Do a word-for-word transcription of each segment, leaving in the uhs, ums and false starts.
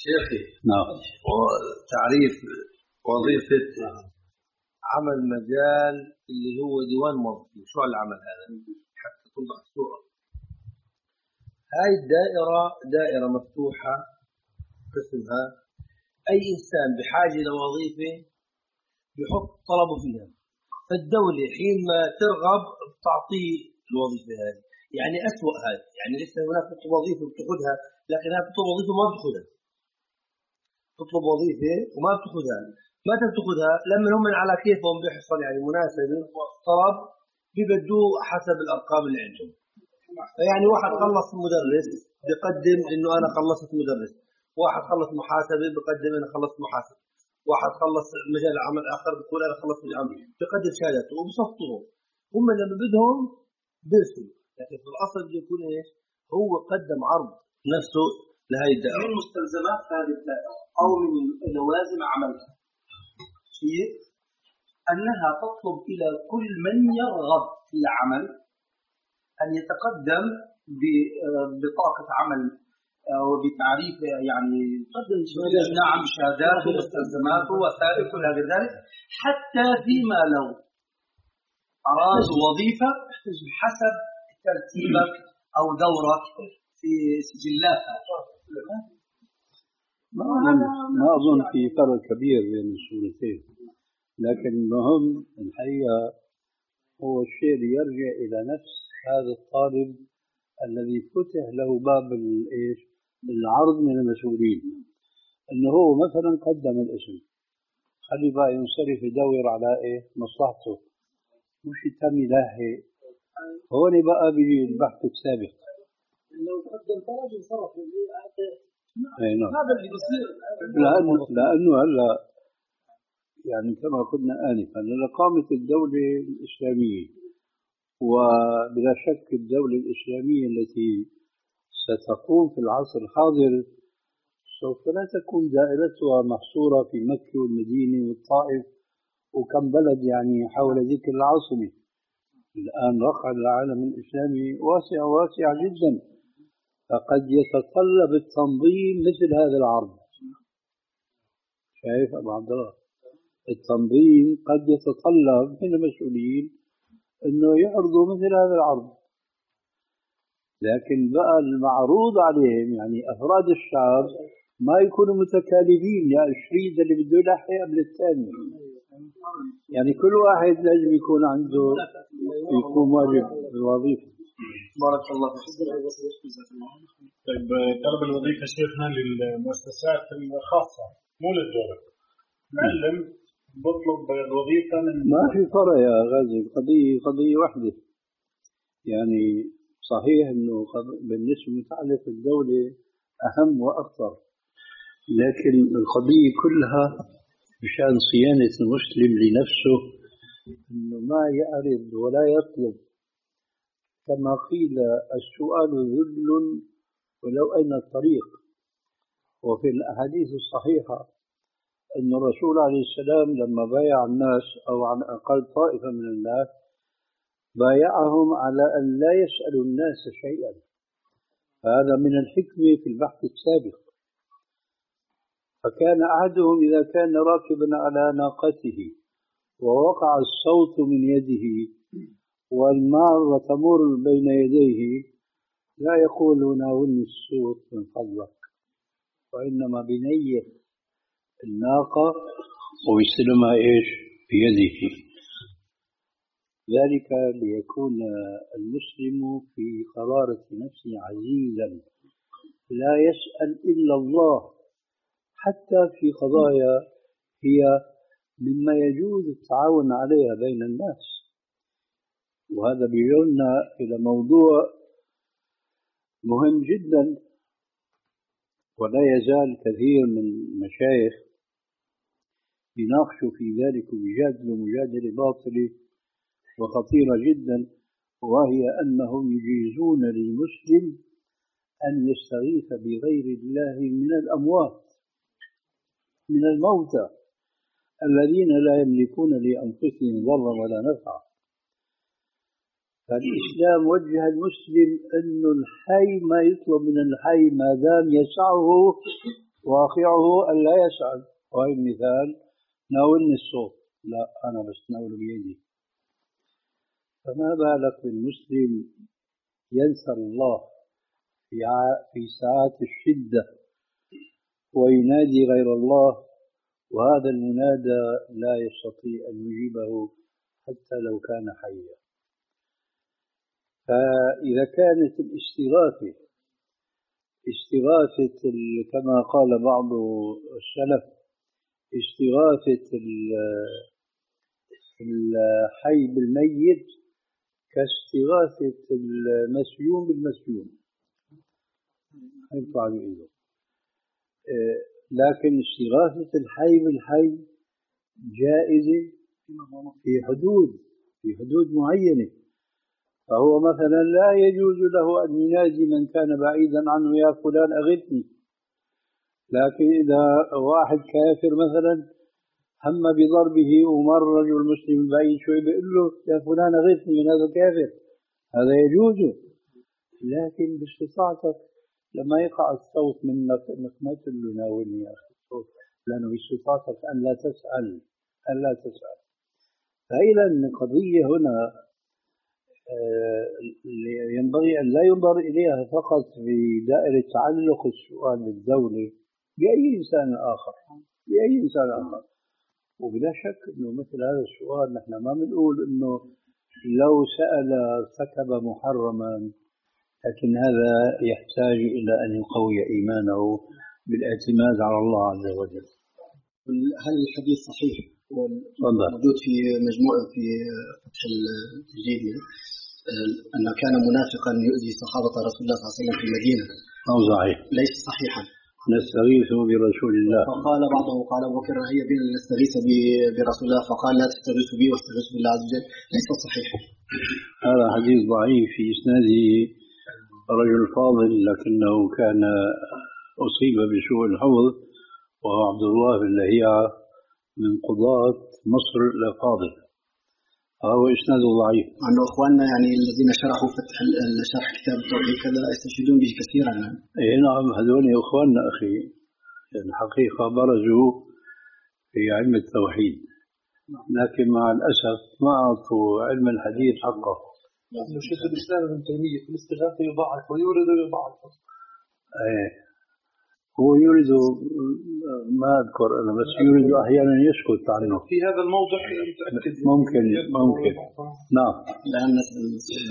شيخي نعم. وتعريف وظيفة عمل مجال اللي هو ديوان موظفين، شو العمل هذا حتى توضح الصورة؟ هاي الدائرة دائرة مفتوحة قسمها أي إنسان بحاجة لوظيفة يحط طلبه فيها، فالدولة حينما ترغب تعطيه الوظيفة هذه. يعني أسوأ هذا، يعني لسه هناك تطلب وظيفة بتأخذها، لكن هذا تطلب وظيفة ما بتأخذها، تطلب وظيفة وما بتأخذها. ما تأخذها لما هم على كيفهم بيحصل يعني مناسبة طلب بيبدوه حسب الأرقام اللي عندهم. يعني واحد خلص مدرس بيقدم إنه أنا خلصت مدرس، واحد خلص محاسبة بيقدم أنا خلصت محاسب، واحد خلص مجال عمل آخر بيقول أنا خلصت مجال عمل، بيقدم شهادته وبصفطهم. هم لما بدهم بيرسلوا، لكن في الأصل بيكون إيش؟ هو قدم عرض نفسه لهي الدائرة. من مستلزمات هذه الدائرة أو من لوازم عملها هي أنها تطلب إلى كل من يرغب في العمل أن يتقدم ببطاقة عمل وبتعريف يعني نعم شهادات ومستلزمات ووثائق ولا غير ذلك، حتى فيما لو أراد وظيفة حسب ترتيبك أو دورك في سجلاتها. ما ما أظن في فرق كبير بين الصورتين، لكن المهم الحقيقة هو الشيء اللي يرجع إلى نفس هذا الطالب الذي فتح له باب الإيش العرض من المسؤولين، إنه هو مثلا قدم الاسم، خلي بقى ينصرف يدور على إيه مصلحته، مش يتم لاهي. هون بقى بيجي البحث السابق. لو قدم طلب ينصرف هذا اللي بيصير. لأنه لأنه هلا يعني كما قلنا آنفا لقامة الدولة الإسلامية، وبلا شك الدولة الإسلامية التي ستقوم في العصر الحاضر سوف لا تكون دائرتها محصورة في مكة والمدينة والطائف وكم بلد يعني حول ذيك العاصمة. الآن رقعة العالم الإسلامي واسعة واسعة جدا، فقد يتطلب التنظيم مثل هذا العرض. شايف أبو عبد الله؟ التنظيم قد يتطلب من المسؤولين أنه يعرضوا مثل هذا العرض، لكن بقى المعروض عليهم يعني أفراد الشعب ما يكونوا متكالبين، يا الشريط اللي بده يلحق قبل الثاني، يعني كل واحد لازم يكون عنده يكون واجب الوظيفة. بارك الله فيك. طيب طلب الوظيفة شيخنا للمؤسسات الخاصة مو للدولة. معلم بطلب الوظيفة من ما في فرق يا غازي، قضية قضية واحدة. يعني صحيح انه بالنسبة متعلق الدولة اهم واخطر، لكن القضية كلها مشان صيانة المسلم لنفسه انه ما يعرض ولا يطلب. كما قيل السؤال ذل ولو أين الطريق. وفي الأحاديث الصحيحة أن الرسول عليه السلام لما بايع الناس أو على الأقل طائفة من الناس بايعهم على أن لا يسألوا الناس شيئا. هذا من الحكمة في البحث السابق. فكان أحدهم إذا كان راكبا على ناقته ووقع الصوت من يده والمار تمر بين يديه لا يقول ناولني الصوت من فضلك، وإنما بنية الناقة ويستلمها إيش بيده. ذلك ليكون المسلم في قرارة نفسه عزيزا لا يسأل إلا الله، حتى في قضايا هي مما يجوز التعاون عليها بين الناس. وهذا بيجرنا إلى موضوع مهم جدا، ولا يزال كثير من المشايخ يناقشوا في ذلك ويجادلوا مجادلة باطلة وخطيرة جدا، وهي أنهم يجيزون للمسلم أن يستغيث بغير الله من الأموات، من الموتى الذين لا يملكون لأنفسهم ضرا ولا نفعا. فالإسلام وجه المسلم أنه الحي ما يطلب من الحي ما دام يسعه واقعه أن لا يسأل. وهي المثال ناولني الصوت، لا أنا بس ناوله بيدي. فما بالك بالمسلم ينسى الله في في ساعات الشدة وينادي غير الله، وهذا المنادى لا يستطيع أن يجيبه حتى لو كان حيا. فإذا كانت الاستغاثة استغاثة كما قال بعض السلف استغاثة الحي بالميت كاستغاثة المسيوم بالمسيوم، ينفع له. لكن استغاثة الحي بالحي جائزة في حدود في حدود معينة. فهو مثلا لا يجوز له أن ينادي من كان بعيدا عنه يا فلان أغثني، لكن إذا واحد كافر مثلا هم بضربه ومر رجل مسلم بعيد شوي بيقول له يا فلان أغثني من هذا الكافر، هذا يجوز. لكن باستطاعتك لما يقع الصوت منك انك ما تقول له ناولني يا اخي الصوت، لانه باستطاعتك ان لا تسال ان لا تسال. فإذا القضيه هنا ينبغي ان لا ينظر اليها فقط في دائره تعلق السؤال بالدوله باي انسان اخر باي انسان اخر. وبلا شك انه مثل هذا السؤال نحن ما بنقول انه لو سال ارتكب محرما، لكن هذا يحتاج إلى أن يقوي إيمانه بالاعتماد على الله عز وجل. هل الحديث صحيح موجود في مجموعة في فتح التجديد أن كان منافقا يؤذي صحابة رسول الله صلى الله عليه وسلم في المدينة؟ أو صحيح؟ ليس صحيحا. نستغيث برسول الله. فقال بعضه قال أبو بكر هي بنا نستغيث برسول الله، فقال لا تستغيثوا بي واستغيثوا بالله عز وجل. ليس صحيح. هذا حديث ضعيف في إسناده رجل فاضل، لكنه كان أصيب بسوء الحفظ، وهو عبد الله بن لهيعة من قضاة مصر الأفاضل، فهو إسناده ضعيف. عنه أخواننا يعني الذين شرحوا فتح شرح كتاب التوحيد كذا يستشهدون به كثيرا. إيه نعم، هذول أخواننا أخي الحقيقة برزوا في علم التوحيد، لكن مع الأسف ما أعطوا علم الحديث حقه. إنه شيخ الإسلام ابن تيمية في الاستغاثة يضاعف ويورد ويضاعف. إيه هو يريد، ما أذكر أنا، بس يريد أحيانا يسكت عنه في هذا الموضع. متأكد ممكن ممكن نعم. الآن نسأل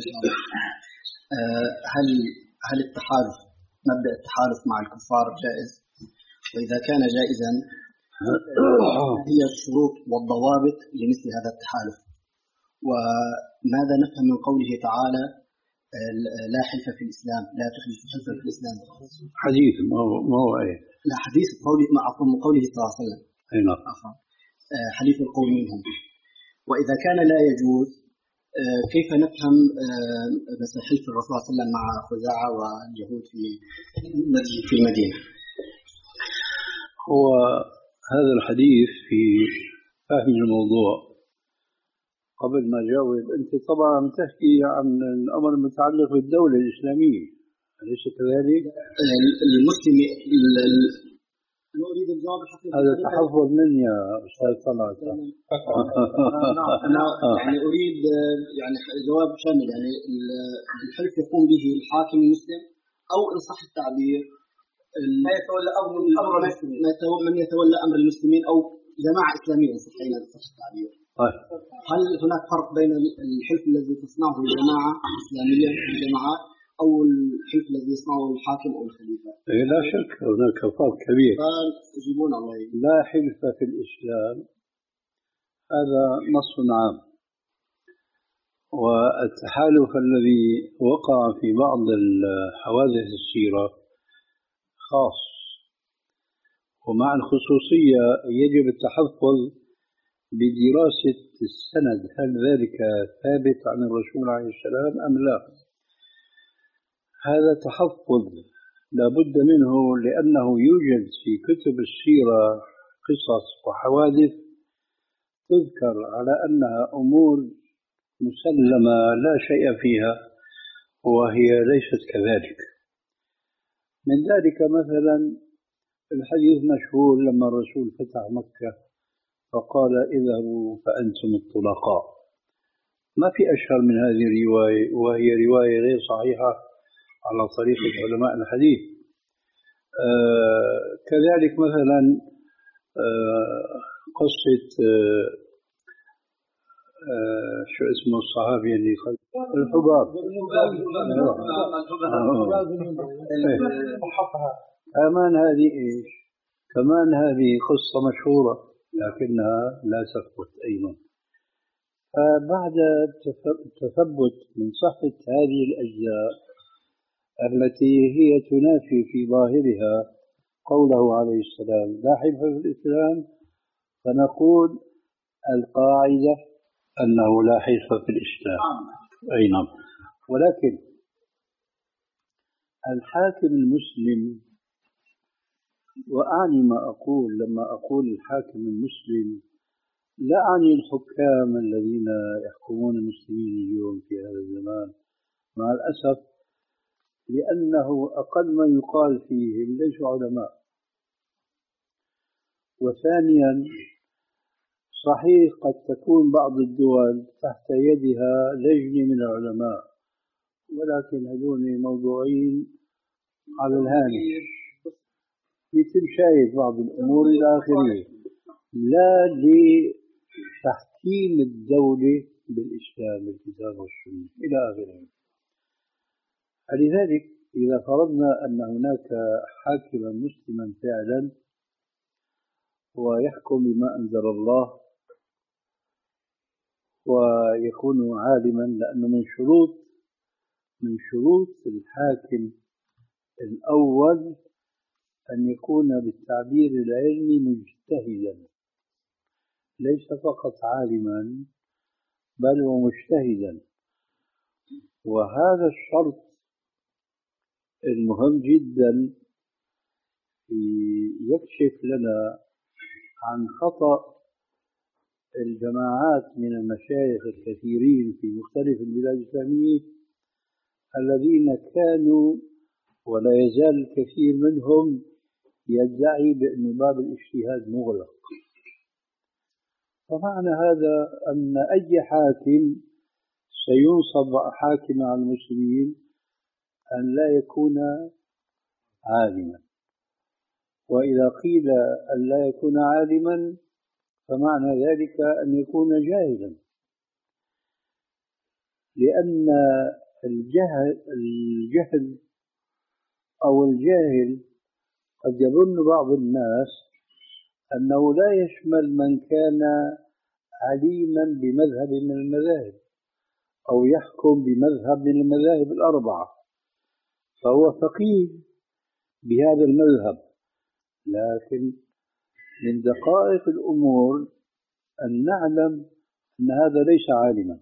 هل هل التحالف مبدأ التحالف مع الكفار جائز؟ وإذا كان جائزا هي الشروط والضوابط لمثل هذا التحالف؟ وماذا نفهم من قوله تعالى لا حلف في الإسلام، لا تحدث حلفا في الإسلام؟ حديث ما هو ما هو إيه؟ لا حديث قولي مع قوله صلى الله عليه وسلم. أي نعم. حليف القوم منهم. وإذا كان لا يجوز كيف نفهم بس حلف الرسول صلى الله عليه وسلم مع خزاعة واليهود في في المدينة؟ هو هذا الحديث في فهم الموضوع. قبل ما جاوب، أنت طبعا تحكي عن الأمر المتعلق بالدولة الإسلامية، أليس كذلك؟ المسلم أنا أريد الجواب الحقيقي. هذا تحفظ مني يا أستاذ طلعت. أنا يعني أريد يعني جواب شامل، يعني الحلف يقوم به الحاكم المسلم أو إن صح التعبير ما يتولى أمر أمر المسلمين، من يتولى أمر المسلمين أو جماعة إسلامية إن صح التعبير. هل هناك فرق بين الحلف الذي تصنعه الجماعة الإسلامية الجماعات أو الحلف الذي يصنعه الحاكم أو الخليفة؟ لا شك هناك فرق كبير. فيجيبون الله. لا حلف في الإسلام هذا نص عام، والتحالف الذي وقع في بعض الحوادث السيرة خاص، ومع الخصوصية يجب التحفظ بدراسة السند، هل ذلك ثابت عن الرسول عليه السلام أم لا؟ هذا تحفظ لا بد منه، لأنه يوجد في كتب السيرة قصص وحوادث تذكر على أنها أمور مسلمة لا شيء فيها، وهي ليست كذلك. من ذلك مثلا الحديث مشهور لما الرسول فتح مكة فقال اذهبوا فأنتم الطلقاء. ما في أشهر من هذه الرواية، وهي رواية غير صحيحة على طريقة علماء الحديث. آه كذلك مثلا آه قصة آه آه شو اسمه الصحابي اللي قال الحباب كمان هذه إيش كمان هذه قصة مشهورة لكنها لا تثبت أيضا. فبعد التثبت من صحة هذه الأجزاء التي هي تنافي في ظاهرها قوله عليه السلام لا حلف في الإسلام، فنقول القاعدة أنه لا حلف في الإسلام. أي نعم. ولكن الحاكم المسلم، وأعني ما أقول لما أقول الحاكم المسلم لا أعني الحكام الذين يحكمون المسلمين اليوم في هذا الزمان مع الأسف، لأنه أقل ما يقال فيهم ليسوا علماء. وثانيا صحيح قد تكون بعض الدول تحت يدها لجنة من العلماء، ولكن هذول موضوعين على الهامش يتم شايف بعض الأمور إلى آخره، لا لتحكيم الدولة بالإسلام بالكتاب والسنة إلى آخره. لذلك إذا فرضنا أن هناك حاكما مسلما فعلا ويحكم بما أنزل الله ويكون عالما، لأنه من شروط من شروط الحاكم الأول أن يكون بالتعبير العلمي مجتهدا، ليس فقط عالما بل ومجتهدا. وهذا الشرط المهم جدا يكشف لنا عن خطأ الجماعات من المشايخ الكثيرين في مختلف البلاد الإسلامية الذين كانوا ولا يزال الكثير منهم يدعي بأن باب الاجتهاد مغلق. فمعنى هذا أن أي حاكم سينصب حاكم على المسلمين أن لا يكون عالما، وإذا قيل أن لا يكون عالما فمعنى ذلك أن يكون جاهلا، لأن الجهل, الجهل أو الجاهل قد يظن بعض الناس أنه لا يشمل من كان عليما بمذهب من المذاهب أو يحكم بمذهب من المذاهب الأربعة فهو فقيه بهذا المذهب. لكن من دقائق الأمور أن نعلم أن هذا ليس عالما.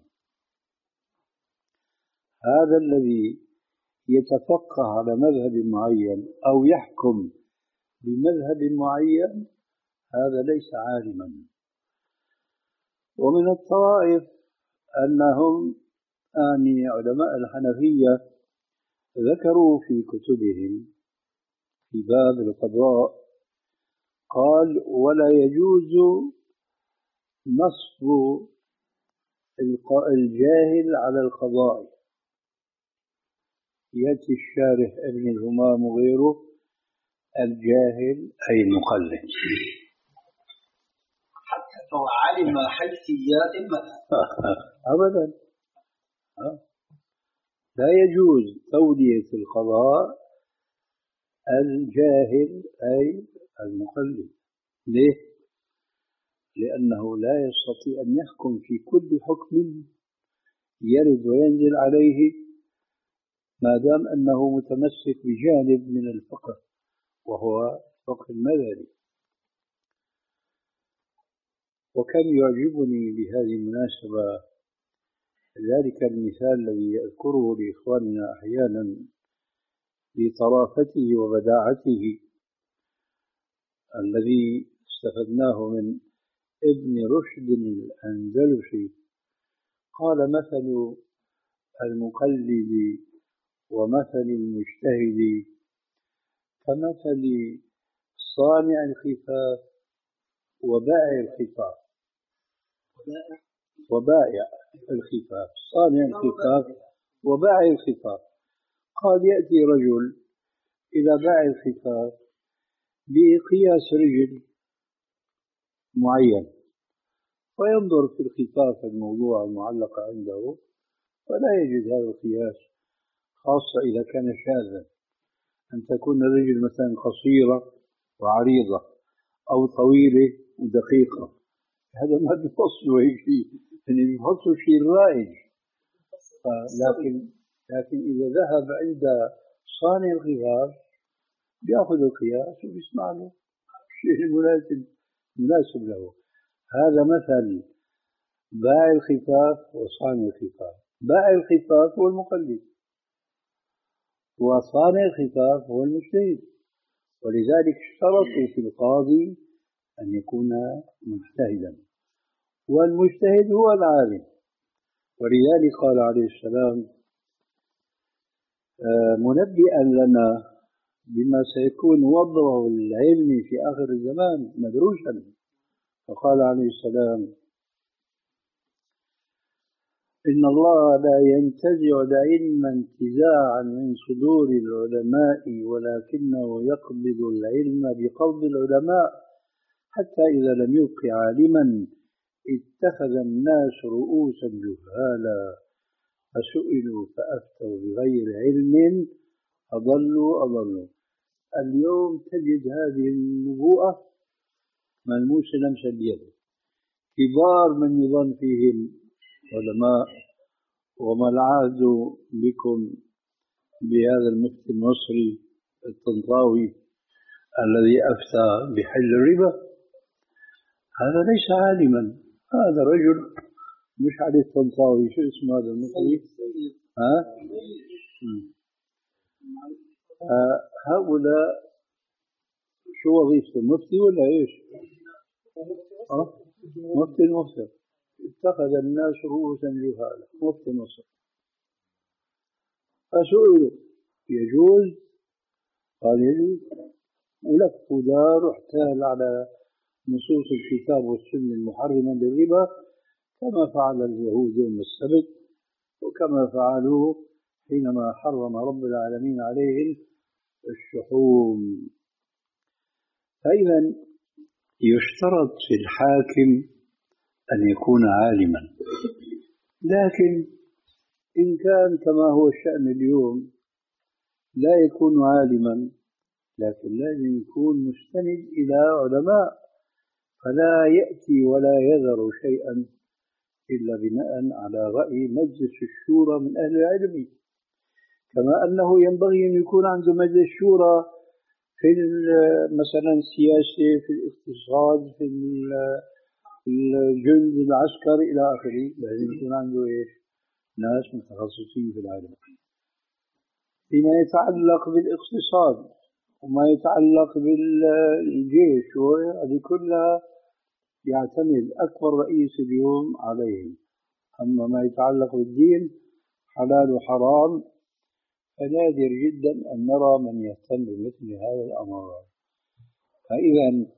هذا الذي يتفقه على مذهب معين أو يحكم بمذهب معين هذا ليس عالما. ومن الطوائف أنهم آني علماء الحنفية ذكروا في كتبهم في باب القضاء قال ولا يجوز نصب الجاهل على القضاء. يأتي الشارح ابن الهمام وغيره الجاهل أي المقلد حتى لو علم حيثيات المذهب أبدا لا يجوز تولية القضاء الجاهل أي المقلد. ليه؟ لأنه لا يستطيع أن يحكم في كل حكم يرد وينزل عليه ما دام أنه متمسك بجانب من الفقه وهو فقه المذهبي. وكان يعجبني بهذه المناسبة ذلك المثال الذي أذكره لإخواننا أحيانا بطرافته وبداعته الذي استفدناه من ابن رشد الأندلسي. قال مثل المقلد ومثل المجتهد كمثل صانع الخفاف وبائع الخفاف. وبائع الخفاف، صانع الخفاف وبائع الخفاف. قال يأتي رجل إلى بائع الخفاف بقياس رجل معين، وينظر في الخفاف الموضوع المعلقة عنده ولا يجد هذا القياس، خاصة إذا كان شاذا، أن تكون الرجل مثلا قصيرة وعريضة أو طويلة ودقيقة، هذا ما بيفصلوا أي شيء، يعني بيفصلوا شيء رائج. لكن لكن إذا ذهب عند صانع الخفاف بيأخذ القياس وبيسمع له الشيء المناسب مناسب له. هذا مثل بائع الخفاف وصانع الخفاف. بائع الخفاف هو المقلد، وصانع الخفاف هو المجتهد، ولذلك اشترطوا في القاضي أن يكون مجتهدا، والمجتهد هو العالم. ولذلك قال عليه السلام منبئا لنا بما سيكون وضعه العلمي في آخر الزمان مدروسا، فقال عليه السلام إن الله لا ينتزع العلم انتزاعا من صدور العلماء، ولكنه يقبض العلم بقبض العلماء، حتى إذا لم يبق عالما اتخذ الناس رؤوسا جهالا فسئلوا فأفتوا بغير علم أضلوا أضلوا. اليوم تجد هذه النبوءة ملموسة لمسة بيد، كبار من يظن فيهم علماء، وما العهد بكم بهذا المفتي المصري الطنطاوي الذي أفتى بحل الربا؟ هذا ليس عالما، هذا رجل مش علي الطنطاوي، شو اسمه هذا المصري؟ ها؟ آه هؤلاء شو وظيفته؟ مفتي ولا ايش؟ أه؟ مفتي المصر اتخذ الناس رؤوسا جهالا، مفتي مصر. فسئلوا يجوز؟ قال يجوز، ولف ودار واحتال على نصوص الكتاب والسنة المحرمة للربا، كما فعل اليهود يوم السبت، وكما فعلوا حينما حرم رب العالمين عليهم الشحوم. فإذا يشترط في الحاكم أن يكون عالما، لكن إن كان كما هو الشأن اليوم لا يكون عالما، لكن لازم يكون مستند إلى علماء، فلا يأتي ولا يذر شيئا إلا بناء على رأي مجلس الشورى من أهل العلم، كما أنه ينبغي أن يكون عنده مجلس شورى في مثلا السياسة، في الاقتصاد، في الجند العسكري إلى آخره، لازم يكون عنده إيش؟ ناس متخصصين في العلم. فيما يتعلق بالاقتصاد وما يتعلق بالجيش وهذه كلها يعتمد أكبر رئيس اليوم عليهم. أما ما يتعلق بالدين حلال وحرام فنادر جدا أن نرى من يهتم بمثل هذا الأمر. فإذا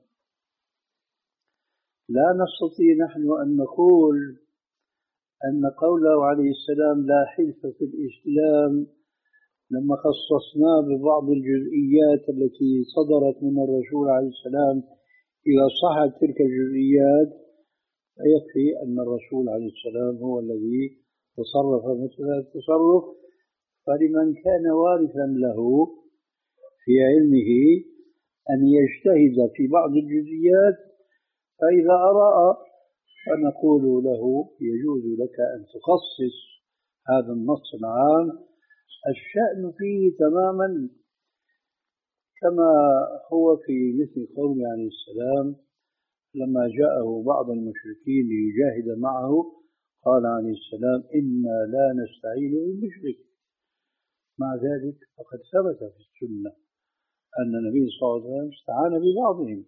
لا نستطيع نحن أن نقول أن قوله عليه السلام لا حلف في الإسلام لما خصصناه ببعض الجزئيات التي صدرت من الرسول عليه السلام، إذا صحت تلك الجزئيات فيكفي أن الرسول عليه السلام هو الذي تصرف مثل هذا التصرف. فلمن كان وارثا له في علمه أن يجتهد في بعض الجزئيات، فإذا أرى فنقول له يجوز لك أن تخصص هذا النص العام. الشأن فيه تماما كما هو في مثل قوله عليه السلام لما جاءه بعض المشركين ليجاهد معه، قال عليه السلام إنا لا نستعين بالمشرك. مع ذلك فقد ثبت في السنة أن النبي صلى الله عليه وسلم استعان ببعضهم.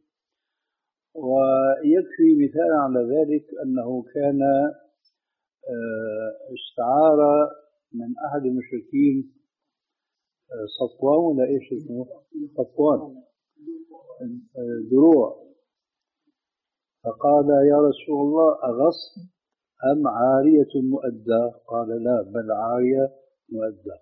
ويكفي مثال على ذلك أنه كان استعار من أحد المشركين صفوان ولا إيش اسمه؟ صفوان دروع، فقال يا رسول الله أغصب أم عارية مؤدة؟ قال لا، بل عارية مؤدة.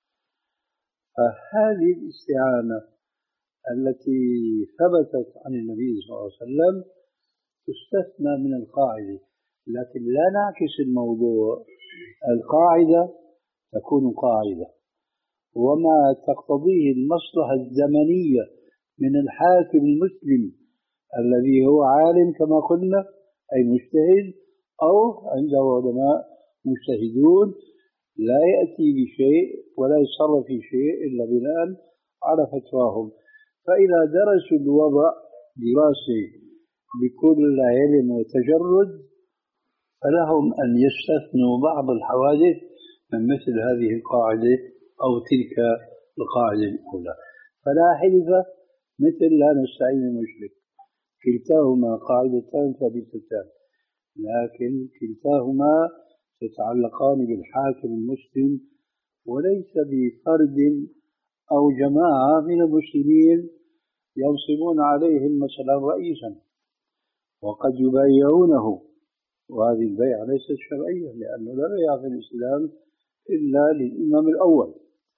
فهذه الاستعانة التي ثبتت عن النبي صلى الله عليه وسلم تستثنى من القاعدة، لكن لا نعكس الموضوع. القاعدة تكون قاعدة، وما تقتضيه المصلحة الزمنية من الحاكم المسلم الذي هو عالم كما قلنا أي مجتهد، أو عنده علماء مجتهدون لا يأتي بشيء ولا يتصرف في شيء إلا بناء على فتواهم. فإذا درسوا الوضع دراسة بكل علم وتجرد فلهم أن يستثنوا بعض الحوادث من مثل هذه القاعدة أو تلك القاعدة الأولى. فلا حلف مثل لا نستعين المشرك، كلتاهما قاعدتان ثابتتان، لكن كلتاهما تتعلقان بالحاكم المسلم وليس بفرد أو جماعة من المسلمين ينصبون عليهم مثلا رئيسا وقد يبايعونه، وهذه البيعة ليست شرعية، لأنه لا بيع في الإسلام إلا للإمام الأول.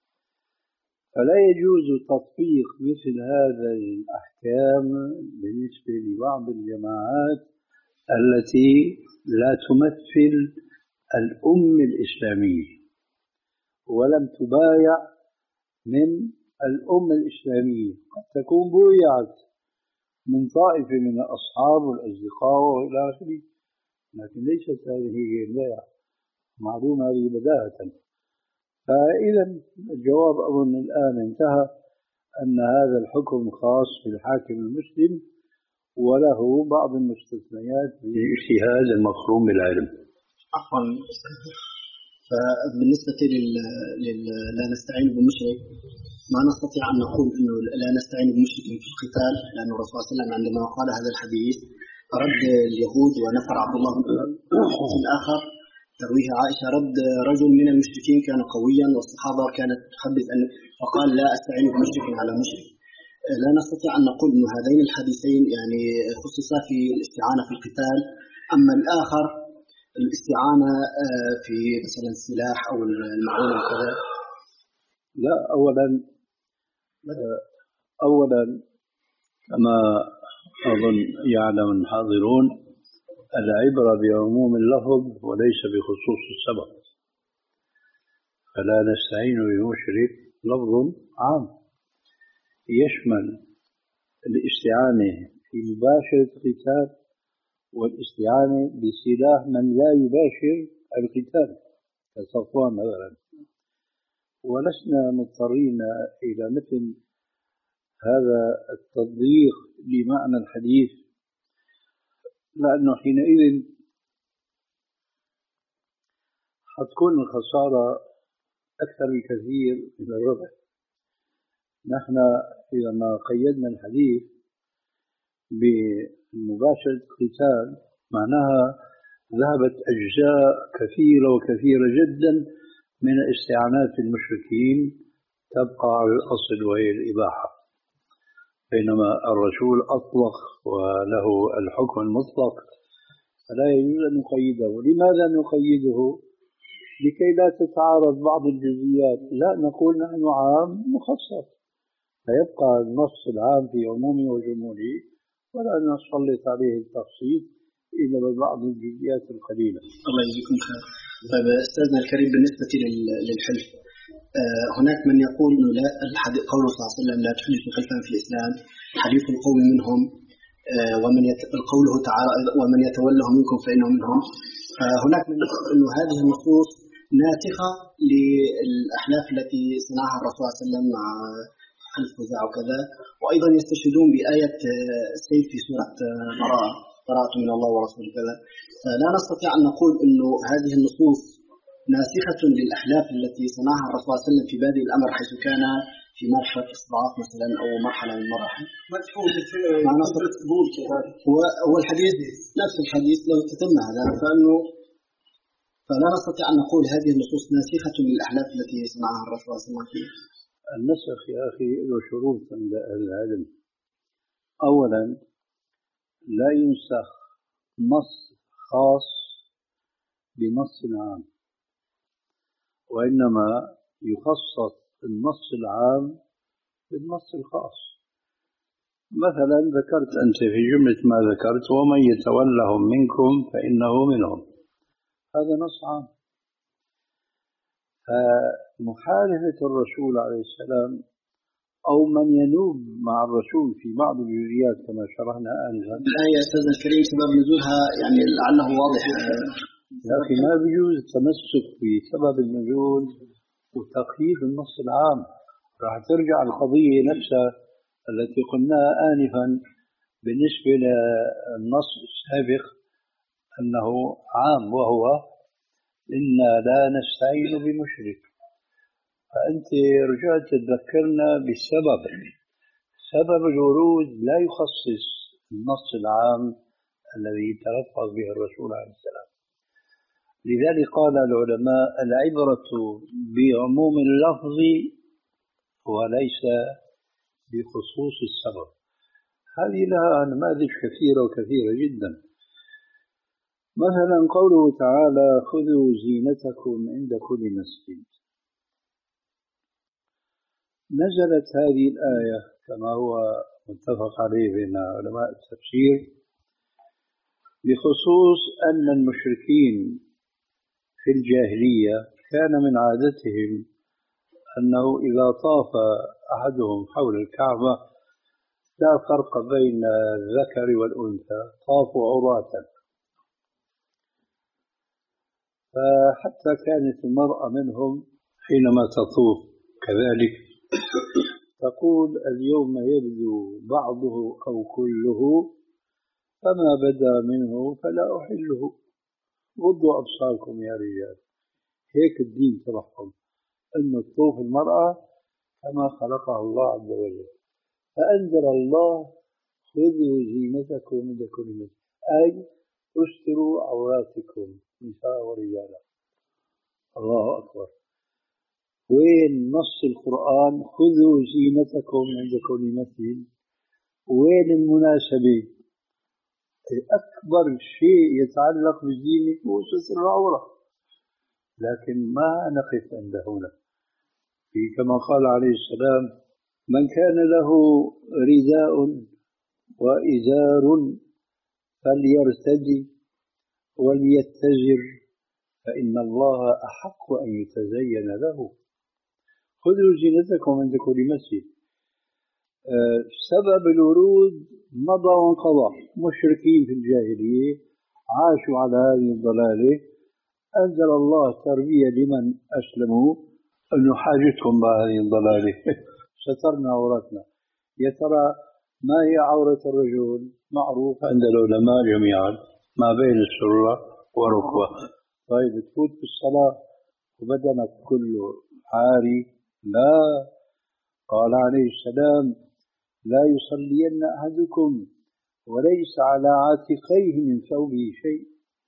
فلا يجوز تطبيق مثل هذه الأحكام بالنسبة لبعض الجماعات التي لا تمثل الأمة الإسلامية ولم تبايع من الأمة الإسلامية. قد تكون بويعت من طائفة من الأصحاب والأصدقاء وإلى آخره، لكن ليست هذه هي البيعة، معلومة هذه بداهة. فإذا الجواب أظن الآن انتهى، أن هذا الحكم خاص بالحاكم المسلم وله بعض المستثنيات بالاجتهاد المفروم بالعلم. عفوا، فبالنسبة لل... لل... لا نستعين بالمشرك، ما نستطيع أن نقول أنه لا نستعين بالمشرك في القتال، لأن الرسول صلى الله عليه وسلم عندما قال هذا الحديث رد اليهود ونفر عبد الله بن في الآخر ترويه عائشة رد رجل من المشركين كان قويا والصحابة كانت تحدث أن فقال لا أستعين بمشرك على مشرك. لا نستطيع أن نقول أن هذين الحديثين يعني خصوصا في الاستعانة في القتال، أما الآخر الاستعانة في مثلا السلاح أو المعونة وكذا. لا، أولا أولا كما أظن يعلم الحاضرون العبرة بعموم اللفظ وليس بخصوص السبب، فلا نستعين بمشرك لفظ عام يشمل الاستعانة في مباشرة القتال والاستعانة بسلاح من لا يباشر القتال كصفوان مثلا، ولسنا مضطرين إلى مثل هذا التطبيق لمعنى الحديث، لأنه حينئذ حتكون الخسارة أكثر بكثير من الربح. نحن إذا ما قيدنا الحديث بمباشرة القتال معناها ذهبت أجزاء كثيرة وكثيرة جدا من استعانات المشركين تبقى على الأصل وهي الإباحة، بينما الرسول أطلق وله الحكم المطلق فلا يجوز أن نقيده. لماذا نقيده؟ لكي لا تتعارض بعض الجزئيات، لا نقول نحن عام مخصص، فيبقى النص العام في عمومه وجموله ولا نسلط عليه التخصيص إلا ببعض الجزئيات القليلة. الله يجزيكم خير. طيب أستاذنا الكريم، بالنسبة للحلف هناك من يقول إنه لا الحديث قوله صلى الله عليه وسلم لا تحلفوا حلفا في الإسلام حليف القوم منهم، ومن قوله تعالى ومن يتوله منكم فإنه منهم. هناك من يقول إنه هذه النصوص ناسخة للأحلاف التي صنعها الرسول صلى الله عليه وسلم مع حلف خزاعة وكذا، وأيضا يستشهدون بآية السيف في سورة براءة براءة من الله ورسوله كذا. فلا نستطيع أن نقول إنه هذه النصوص ناسخة للأحلاف التي صنعها الرسول صلى الله عليه وسلم في بادئ الأمر حيث كان في مرحلة استضعاف مثلا أو مرحلة من المراحل. ما نستطيع قبول كذلك. هو الحديث نفس الحديث لو تتم هذا، فإنه فلا نستطيع أن نقول هذه النصوص ناسخة للأحلاف التي صنعها الرسول صلى الله عليه وسلم. النسخ يا أخي له شروط عند أهل العلم، أولا لا ينسخ نص خاص بنص عام، وإنما يخصص النص العام بالنص الخاص. مثلا ذكرت أنت في جملة ما ذكرت ومن يتولهم منكم فإنه منهم، هذا نص عام. فمحاربة الرسول عليه السلام أو من ينوب مع الرسول في بعض الجزئيات كما شرحنا آنفا. الآية يا أستاذ الكريم سبب نزولها يعني لعله واضح يا أخي ما بيجوز التمسك بسبب النزول وتخفيف النص العام. راح ترجع القضية نفسها التي قلناها آنفا بالنسبة للنص السابق أنه عام، وهو إنا لا نستعين بمشرك. فأنت رجعت تذكرنا بالسبب. سبب الورود لا يخصص النص العام الذي تلفظ به الرسول عليه السلام. لذلك قال العلماء العبرة بعموم اللفظ وليس بخصوص السبب. هذه لها نماذج كثيرة وكثيرة جدا. مثلا قوله تعالى خذوا زينتكم عند كل مسجد. نزلت هذه الآية كما هو متفق عليه بين علماء التفسير بخصوص أن المشركين في الجاهلية كان من عادتهم أنه إذا طاف أحدهم حول الكعبة لا فرق بين الذكر والأنثى، طافوا عراة. فحتى كانت المرأة منهم حينما تطوف كذلك تقول اليوم يبدو بعضه أو كله فما بدا منه فلا أحله، غضوا أبصاركم يا رجال. هيك الدين تبعهم أن تطوف المرأة كما خلقها الله عز وجل. فأنزل الله خذوا زينتكم عند كل مسجد، أي استروا عوراتكم نساء ورجالا. الله أكبر. وين نص القرآن خذوا زينتكم عند كل مسجد؟ وين المناسبة؟ أكبر شيء يتعلق بالزينة هو ستر العورة، لكن ما نقف عند هنا. كما قال عليه السلام من كان له رداء وإزار فليرتدي وليتزر فإن الله أحق أن يتزين له. خذوا زينتكم عند كل مسجد. أه سبب الورود مضى وانقضى. مشركين في الجاهلية عاشوا على هذه الضلالة، أنزل الله تربية لمن أسلموا أن حاجتهم بهذه الضلالة. سترنا عورتنا. يا ترى ما هي عورة الرجل؟ معروف عند العلماء جميعا ما بين السرة وركبة. طيب تفوت في الصلاة وبدنك كله عاري؟ لا. قال عليه السلام لا يصلين أحدكم وليس على عاتقيه من ثوبه شيء.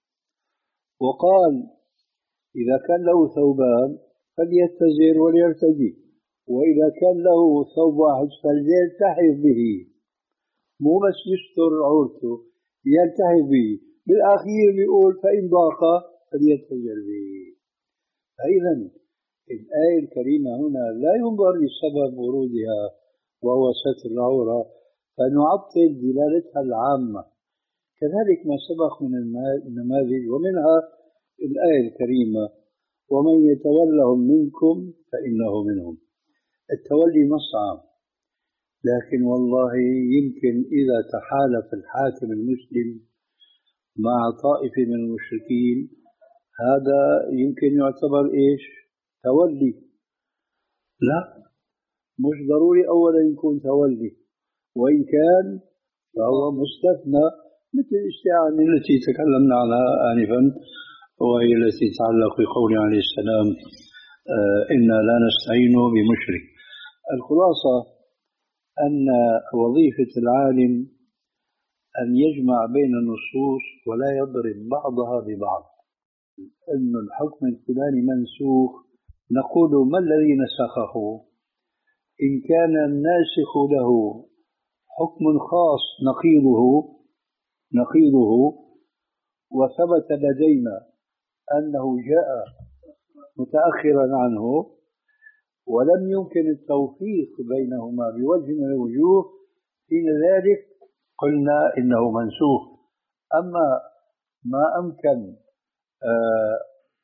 وقال إذا كان له ثوبان فليتزر وليرتدي، وإذا كان له ثوب واحد فليلتحف به، مو بس يستر عورته يلتحف به. بالأخير بيقول فإن ضاق فليتزر به. فإذا الآية الكريمة هنا لا ينظر لسبب ورودها وهو ستر العورة فنعطل دلالتها العامة. كذلك ما سبق من النماذج، ومنها الآية الكريمة ومن يتولهم منكم فإنه منهم. التولي نص عام، لكن والله يمكن إذا تحالف الحاكم المسلم مع طائفة من المشركين هذا يمكن يعتبر إيش؟ تولي. لا، مش ضروري أولا يكون تولي، وإن كان فهو مستثنى مثل الاستعانة التي تكلمنا عنها آنفا، وهي التي تتعلق بقوله عليه السلام آه إنا لا نستعين بمشرك. الخلاصة أن وظيفة العالم أن يجمع بين النصوص ولا يضرب بعضها ببعض. أن الحكم الفلاني منسوخ، نقول ما الذي نسخه؟ إن كان الناسخ له حكم خاص نقيضه نقيضه وثبت لدينا أنه جاء متأخرا عنه ولم يمكن التوفيق بينهما بوجه من الوجوه، حين ذلك قلنا إنه منسوخ. أما ما أمكن آه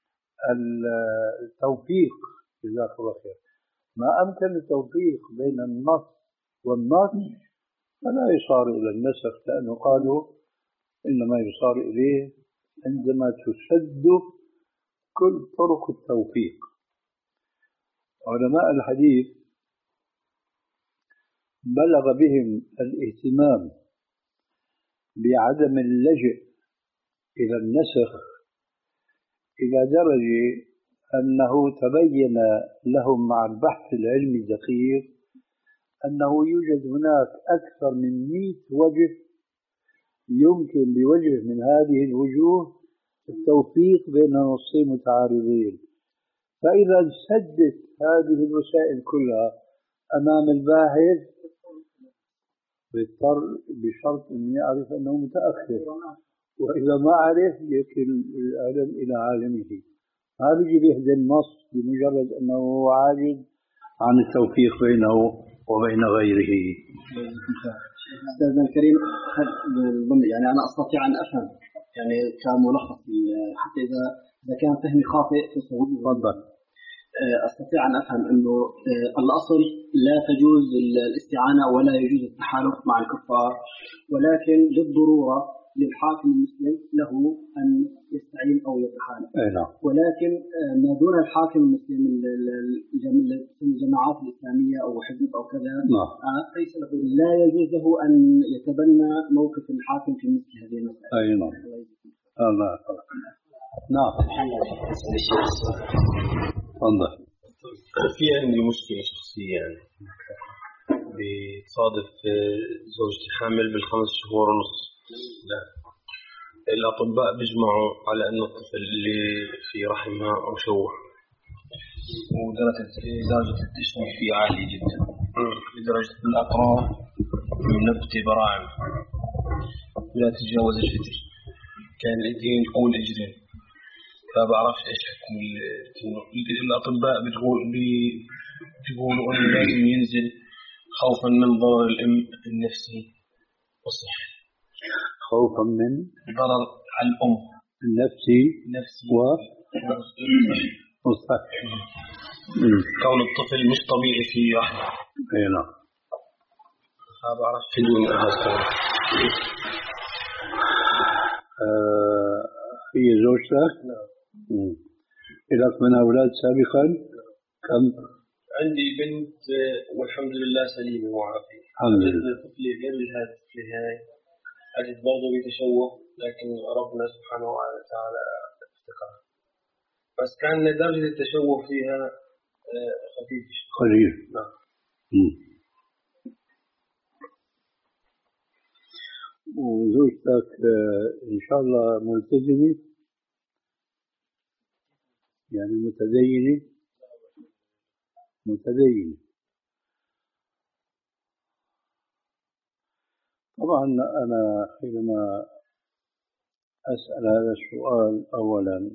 التوفيق جزاك الله خير، ما أمكن التوفيق بين النص والنص فلا يصار إلى النسخ، لأنه قالوا إنما يصار إليه عندما تسد كل طرق التوفيق. علماء الحديث بلغ بهم الاهتمام بعدم اللجئ إلى النسخ إلى درجة أنه تبين لهم مع البحث العلمي الدقيق أنه يوجد هناك أكثر من مئة وجه يمكن بوجه من هذه الوجوه التوفيق بين نصين متعارضين. فإذا سدت هذه الوسائل كلها أمام الباحث بيضطر بشرط أن يعرف أنه متأخر، وإذا ما عرف يكل العلم إلى عالمه. ما بيجي بيهدي النص بمجرد أنه عاجز عن التوفيق بينه وبين غيره. أستاذنا الكريم، يعني أنا أستطيع أن أفهم يعني كملخص حتى إذا إذا كان فهمي خاطئ في صعود تفضل. أستطيع أن أفهم أنه الأصل لا تجوز الاستعانة ولا يجوز التحالف مع الكفار، ولكن للضرورة للحاكم المسلم له أن يستعين أو يتحالف. ولكن ما دون الحاكم المسلم الجماعات الإسلامية أو حزب أو كذا ليس له، لا يجوز له أن يتبنى موقف الحاكم في مثل هذه المسألة. أي نعم. الله نعم. تفضل. في عندي مشكلة شخصية يعني بتصادف زوجتي حامل بالخمس شهور ونص. لا. الأطباء بيجمعوا على أن الطفل اللي في رحمها مشوه، ودرجة درجة التشويه فيه عالية جدا لدرجة الأطراف من نبت براعم لا تتجاوز الفتر، كان الإيدين أو الإجرين. فبعرفش إيش حكم الأطباء بتقول بيقولوا إنه لازم ينزل خوفا من ضرر الأم النفسي والصحي. خوفا من ضرر على الأم النفسي نفسي و والصحي، كون الطفل مش طبيعي في رحمه. أي نعم. ما بعرف فيدوني هذا. هي زوجتك؟ نعم. لك من أولاد سابقا؟ كم؟ عندي بنت والحمد لله سليمة وعافية. الحمد لله. طفلي غير هذا الطفل هاي أجد برضه بيتشوه، لكن ربنا سبحانه وتعالى افتكر. بس كان درجة التشوه فيها خفيف. خفيف. نعم. وزوجتك إن شاء الله ملتزمة؟ يعني متدينة؟ متدينة. طبعا أنا حينما أسأل هذا السؤال أولا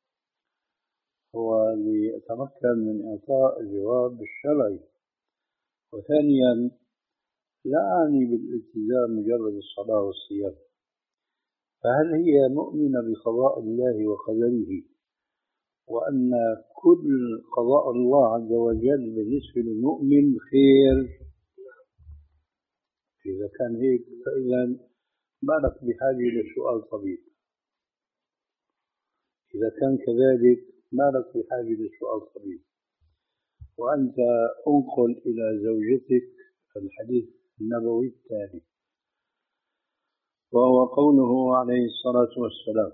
هو لأتمكن من إعطاء الجواب الشرعي، وثانيا لا أعني بالالتزام مجرد الصلاة والصيام. فهل هي مؤمنة بقضاء الله وقدره وأن كل قضاء الله عز وجل بالنسبة للمؤمن خير؟ إذا كان هيك فإذا ما لك بحاجة إلى سؤال طبيب. إذا كان كذلك ما لك بحاجة إلى سؤال طبيب. وأنت أنقل إلى زوجتك الحديث النبوي التالي، وهو قوله عليه الصلاة والسلام: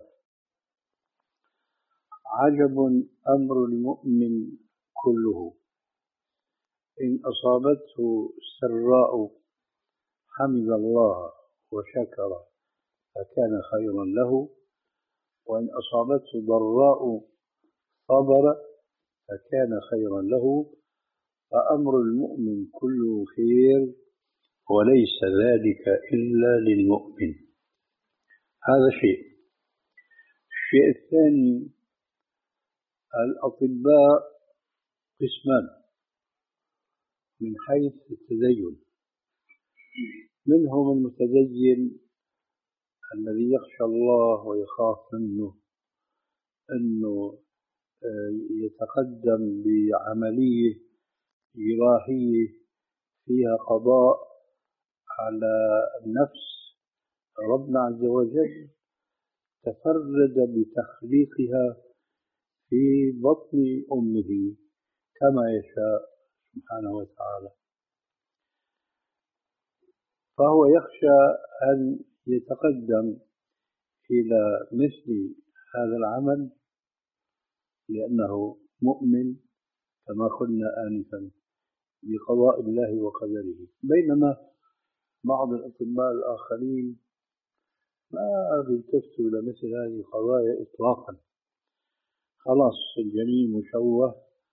عجب أمر المؤمن كله، إن أصابته سراء حمد الله وشكر فكان خيرا له، وإن أصابته ضراء صبر فكان خيرا له، فأمر المؤمن كله خير وليس ذلك إلا للمؤمن. هذا شيء. الشيء الثاني، الأطباء قسمان من حيث التدين. منهم المتدين الذي يخشى الله ويخاف منه، أنه يتقدم بعملية جراحية فيها قضاء على النفس. ربنا عز وجل تفرد بتخليقها في بطن أمه كما يشاء سبحانه وتعالى، فهو يخشى أن يتقدم إلى مثل هذا العمل لأنه مؤمن كما قلنا آنفا بقضاء الله وقدره. بينما بعض الأطباء الآخرين ما بيلتفتوا لمثل هذه القضايا إطلاقا. خلاص الجنين مشوه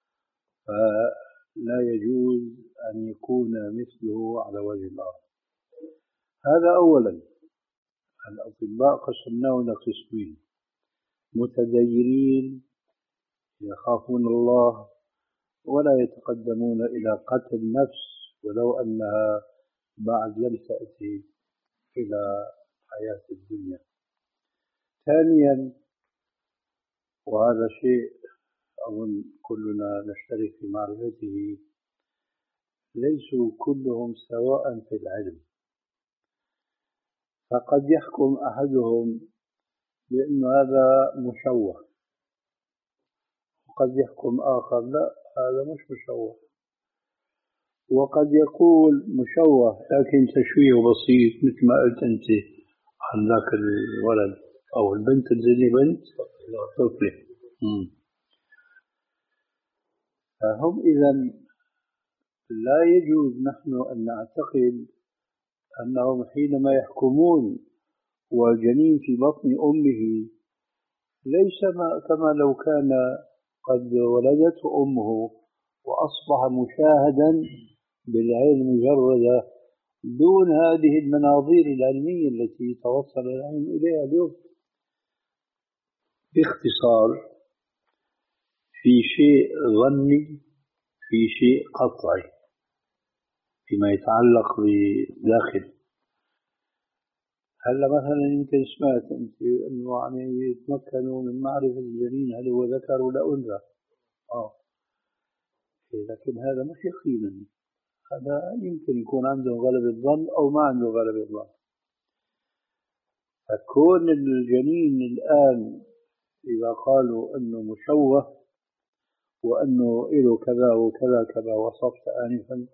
فلا يجوز أن يكون مثله على وجه الأرض. هذا أولا. الأطباء قسمناه إلى قسمين: متدينين يخافون الله ولا يتقدمون إلى قتل النفس ولو أنها بعد لم تأتي إلى حياة الدنيا. ثانيا، وهذا شيء أظن كلنا نشترك في معرفته، ليسوا كلهم سواء في العلم، فقد يحكم أحدهم بأن هذا مشوه وقد يحكم آخر لا هذا مش مشوه، وقد يقول مشوه لكن تشويه بسيط مثل ما قلت أنت عن ذاك الولد أو البنت اللي بنت طفلة. فهم إذن لا يجوز نحن أن نعتقد أنهم حينما يحكمون والجنين في بطن أمه ليس كما لو كان قد ولدته أمه وأصبح مشاهدا بالعين مجردة دون هذه المناظير العلمية التي توصل العلم إليها اليوم. باختصار، في شيء ظني في شيء قطعي فيما يتعلق بداخل. هلا مثلا يمكن سمعت انت انه يعني يتمكنوا من معرفة الجنين هل هو ذكر ولا انثى، اه لكن هذا مش يقينا، هذا يمكن يكون عنده غلبة الظن او ما عنده غلبة الظن. فكون الجنين الان اذا قالوا انه مشوه وانه له كذا وكذا كذا وصفت انفا،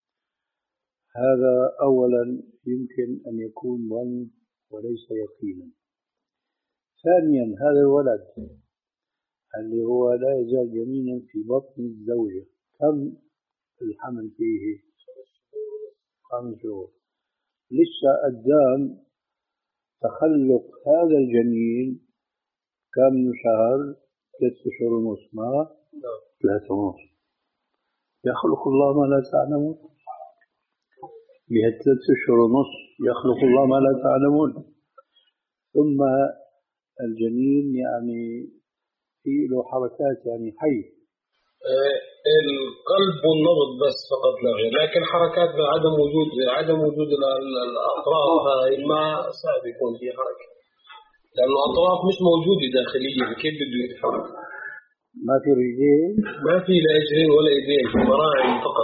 هذا اولا يمكن ان يكون ظن وليس يقينا. ثانيا، هذا الولد اللي هو لا يزال جنينا في بطن الزوجة، كم الحمل فيه؟ خمس شهور. لسه قدام تخلق هذا الجنين كم شهر؟ ثلاث شهور ونص. ما ثلاثة ونص. يخلق الله ما لا تعلمون. بهالثلاث أشهر ونص يخلق الله ما لا تعلمون. ثم الجنين يعني في له حركات يعني حي. القلب والنبض بس فقط لا غير، لكن حركات عدم وجود عدم وجود الأطراف هاي ما صعب يكون فيه حركة، لأنه الأطراف مش موجودة داخليا، كيف بده يتحرك؟ ما في رجلين، ما في لا رجلين ولا ايدين، مراعي فقط.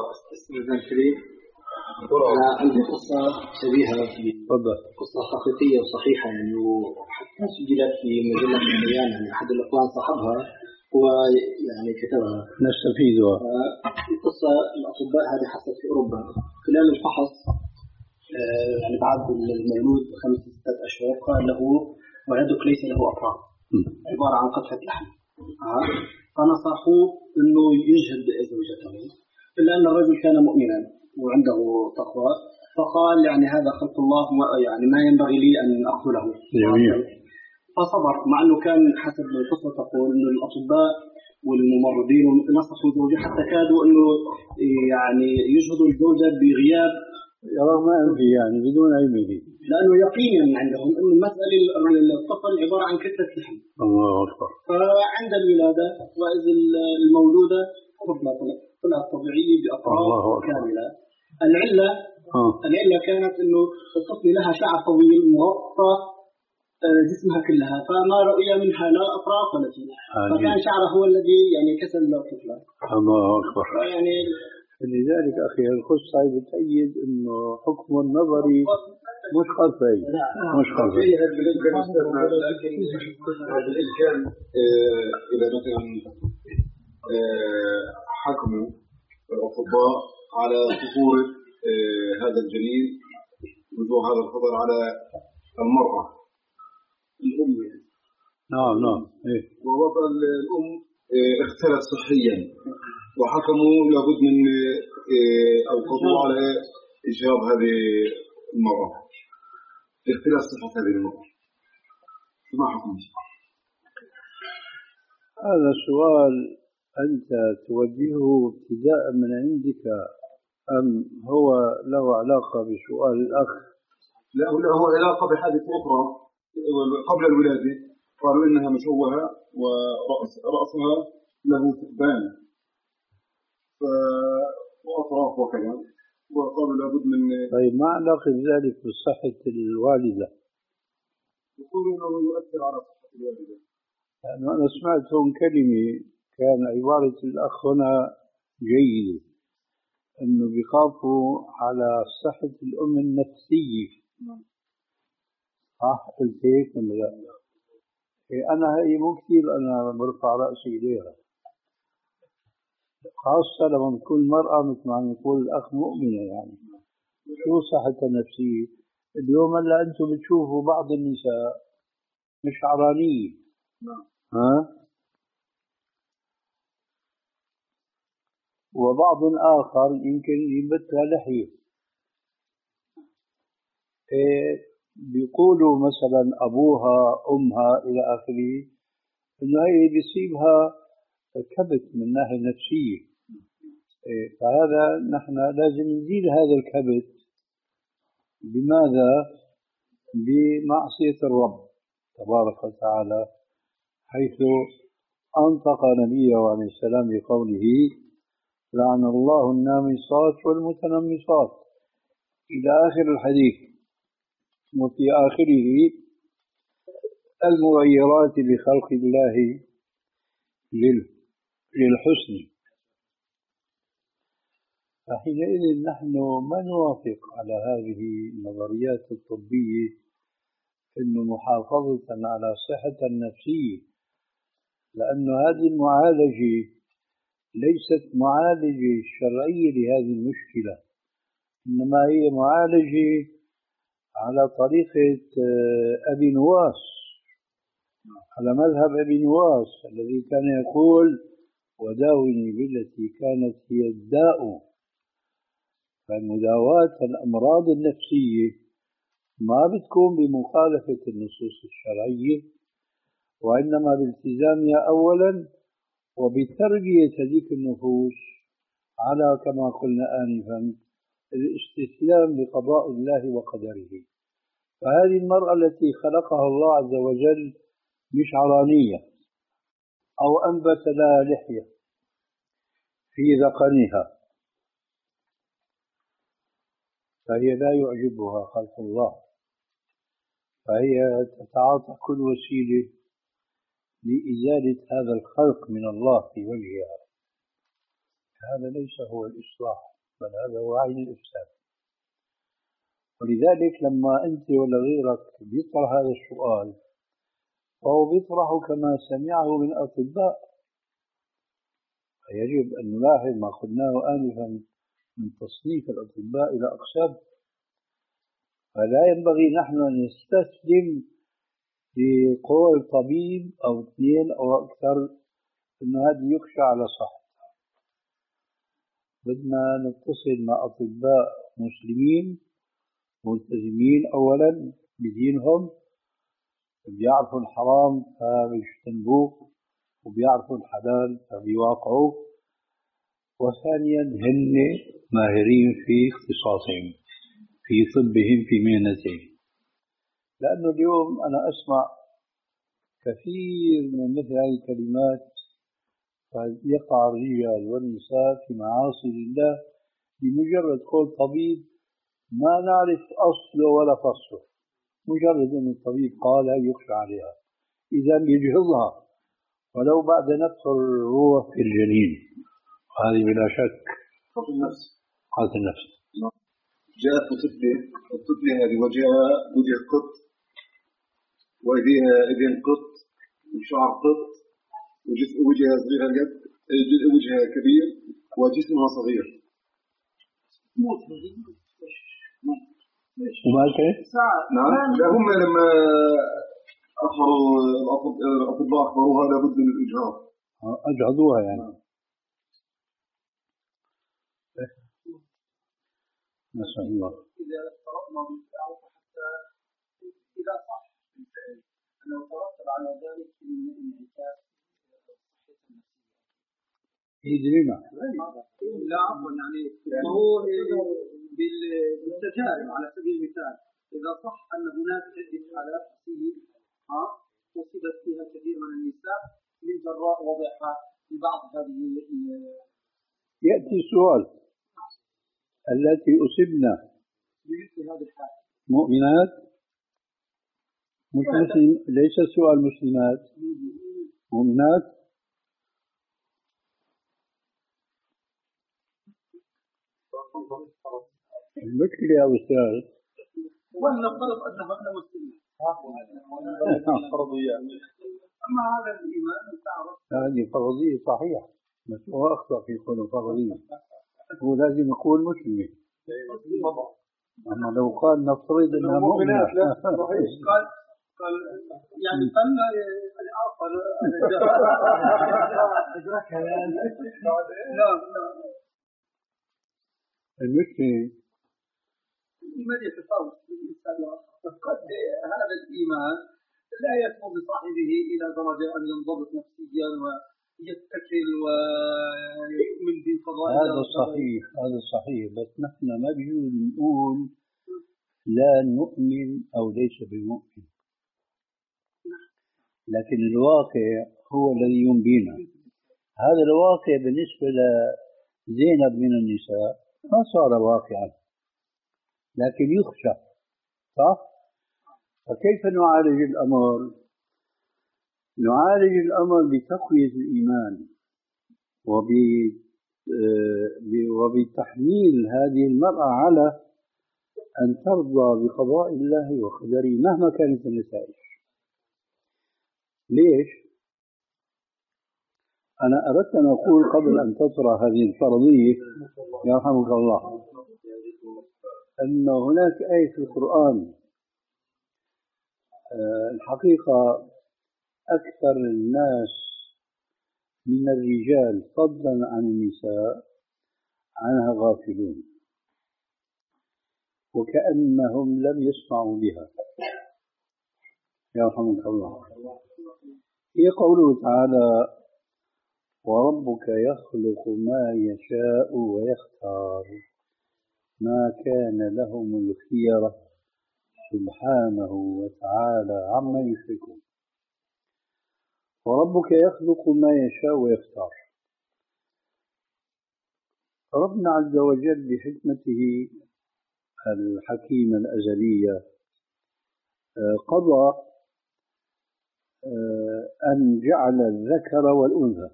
أنا عندي قصة شبيهة في قصة حقيقية وصحيحة يعني، وحتى سجلت في مجلة البيان، يعني أحد الإخوان صاحبها هو يعني كتبها نستفيدها. القصة الأطباء هذه حصلت في أوروبا خلال الفحص، يعني بعد المولود بخمس ستة أشهر قال له ولدك ليس له أطراف، عبارة عن قطعة لحم. فنصحوه إنه يجهد زوجته، إلا أن الرجل كان مؤمنا وعنده تقوى، فقال يعني هذا خلق الله، يعني ما ينبغي لي أن أقتله. فصبر، مع أنه كان حسب القصة تقول أن الأطباء والممرضين نصحوا زوجه حتى كادوا أنه يعني يجهدوا الزوجة بغياب رغم أنفه يعني بدون علمه. لأنه يقينا عندهم أن المسألة الطفل عبارة عن كتلة لحم. الله أكبر. فعند الولادة وإذا المولودة طفلة طلعت طبيعية بأطراف كاملة. العلة آه. العلة كانت إنه الطفل لها شعر طويل مغطى جسمها كلها، فما رؤي منها لا أطراف ولا شيء، فكان شعره هو الذي يعني كسر الطفلة. الله أكبر. يعني لذلك أخي القصة بتأيد إنه حكم النظري مش خلفي مش خلفي. بالإمكان إذا مثلا حكموا الأطباء على خطورة هذا الجنين وجوه هذا الخطر على المرأة الأم، نعم نعم إيه. ووضع الأم اختلف صحيا وحكموا لابد من أو قضوا على إجهاض هذه المرأة اختلاف صحة هذه المرأة، ما حكمه؟ هذا سؤال أنت توجهه ابتداء من عندك أم هو له علاقة بسؤال الأخ؟ لا، له علاقة بحادث أخرى قبل الولادة، قالوا إنها مشوهة ورأسها له ثقبان وأطراف وكذا، وقالوا لابد من. طيب ما علاقة ذلك بصحة الوالدة؟ يقولون أنه يؤثر على صحة الوالدة. يعني أنا سمعت هون كلمة كان عبارة الأخ هنا جيدة، إنه بيخافوا على صحة الأم النفسية. صح قلت هيك ولا لا؟ إيه أنا هي مو كثير أنا برفع رأسي إليها، خاصة لما تكون مرأة مثل ما نقول الأخ مؤمنة. يعني شو صحتها النفسية؟ اليوم هلا أنتم بتشوفوا بعض النساء مش عرانية، ها؟ وبعض آخر يمكن ينبتها لحية. إيه بيقولوا مثلا أبوها أمها إلى آخره إنه هي بيصيبها كبت من ناحية نفسية. إيه فهذا نحن لازم نزيل هذا الكبت. بماذا؟ بمعصية الرب تبارك وتعالى، حيث أنطق نبيه عليه السلام بقوله لعن الله النامصات والمتنمصات إلى آخر الحديث. وفي آخره المغيرات لخلق الله للحسن. فحينئذ نحن ما نوافق على هذه النظريات الطبية إنه محافظة على صحة النفسية، لأن هذه المعالجة ليست معالجة شرعية لهذه المشكلة، إنما هي معالجة على طريقة أبي نواس، على مذهب أبي نواس الذي كان يقول وداوني بالتي كانت هي الداء. فالمداواة الأمراض النفسية ما بتكون بمخالفة النصوص الشرعية، وإنما بالتزامها أولا وبتربية هذيك النفوس على كما قلنا آنفا الاستسلام لقضاء الله وقدره. فهذه المرأة التي خلقها الله عز وجل مش عرانية أو أنبت لها لحية في ذقنها، فهي لا يعجبها خلق الله، فهي تتعاطى كل وسيلة لإزالة هذا الخلق من الله في وجهها. هذا ليس هو الإصلاح، بل هذا هو عين الإفساد. ولذلك لما أنت ولا غيرك بيطرح هذا السؤال فهو بيطرحه كما سمعه من أطباء، فيجب أن نلاحظ ما قلناه آنفا من تصنيف الأطباء إلى أقسام. فلا ينبغي نحن أن نستسلم لقول طبيب أو اثنين أو أكثر أن هذه يخشى على صحتها. بدنا نتصل مع أطباء مسلمين ملتزمين أولا بدينهم، بيعرفوا الحرام فبيجتنبوه وبيعرفوا الحلال فبيواقعوه، وثانيا هن ماهرين في اختصاصهم. في طبهم في مهنتهم. لأنه اليوم أنا أسمع كثير من مثل هذه الكلمات، يقع الرجال والنساء في معاصي لله بمجرد قول طبيب ما نعرف أصله ولا فصله، مجرد أن الطبيب قال يخشى عليها، إذا يجهضها ولو بعد نفخ الروح في الجنين. هذه بلا شك قتل النفس. قتل النفس. جاءت طفلة الطفلة هذه وجهها وجه قط، وإيديها إيدين قط، وشعر قط، وجزء وجهها صغير اليد، جزء وجهها كبير وجسمها صغير. ومالك؟ نعم. لا هم لما أخبروا الأطباء أخبروها لابد من الإجهاض. أجهضوها يعني. ما شاء الله. إذا افترضنا بالفعل حتى إذا صح بالفعل لو ترتب على ذلك انعكاس صحة النفسية. هي دليلنا. لا عفوا يعني ما هو بالتجارب على سبيل المثال إذا صح أن هناك عدة حالات فيه ها أصيبت فيها كثير من النساء من جراء وضعها لبعض هذه. يأتي سؤال: التي أصبنا بمثل هذه الحالة مؤمنات مش مسلم، ليس سؤال مسلمات مؤمنات. المشكلة يا أستاذ ونفترض أنهن مسلمات فرضية. أما هذا الإيمان تعرف هذه فرضية صحيحة، بس هو أخطأ في كونه فرضية، هو لازم يكون مسلم. أما لو قال نفترض أنها مؤمنة قال قال يعني قال يعني أعطى لا المشكلة الإيمان يتفاوت بالإنسان قد هذا الإيمان لا يكون بصاحبه إلى درجة أن ينضبط نفسيا ويتكل ويؤمن بالقضاء. هذا صحيح، هذا صحيح، بس نحن ما بيجوز نقول لا نؤمن أو ليس بمؤمن، لكن الواقع هو الذي ينبينا. هذا الواقع بالنسبة لزينب من النساء ما صار واقعا، لكن يخشى، صح؟ فكيف نعالج الأمر؟ نعالج الأمر بتقوية الإيمان وبتحميل هذه المرأة على أن ترضى بقضاء الله وقدره مهما كانت النتائج. ليش؟ أنا أردت أن أقول قبل أن تطرح هذه الفرضية يرحمك الله أن هناك آية في القرآن الحقيقة أكثر الناس من الرجال فضلا عن النساء عنها غافلون وكأنهم لم يسمعوا بها يرحمك الله. هي قوله تعالى: وربك يخلق ما يشاء ويختار ما كان لهم الخيرة سبحانه وتعالى عما يشركون. وربك يخلق ما يشاء ويختار. ربنا عز وجل بحكمته الحكيمة الأزلية قضى أن جعل الذكر والأنثى،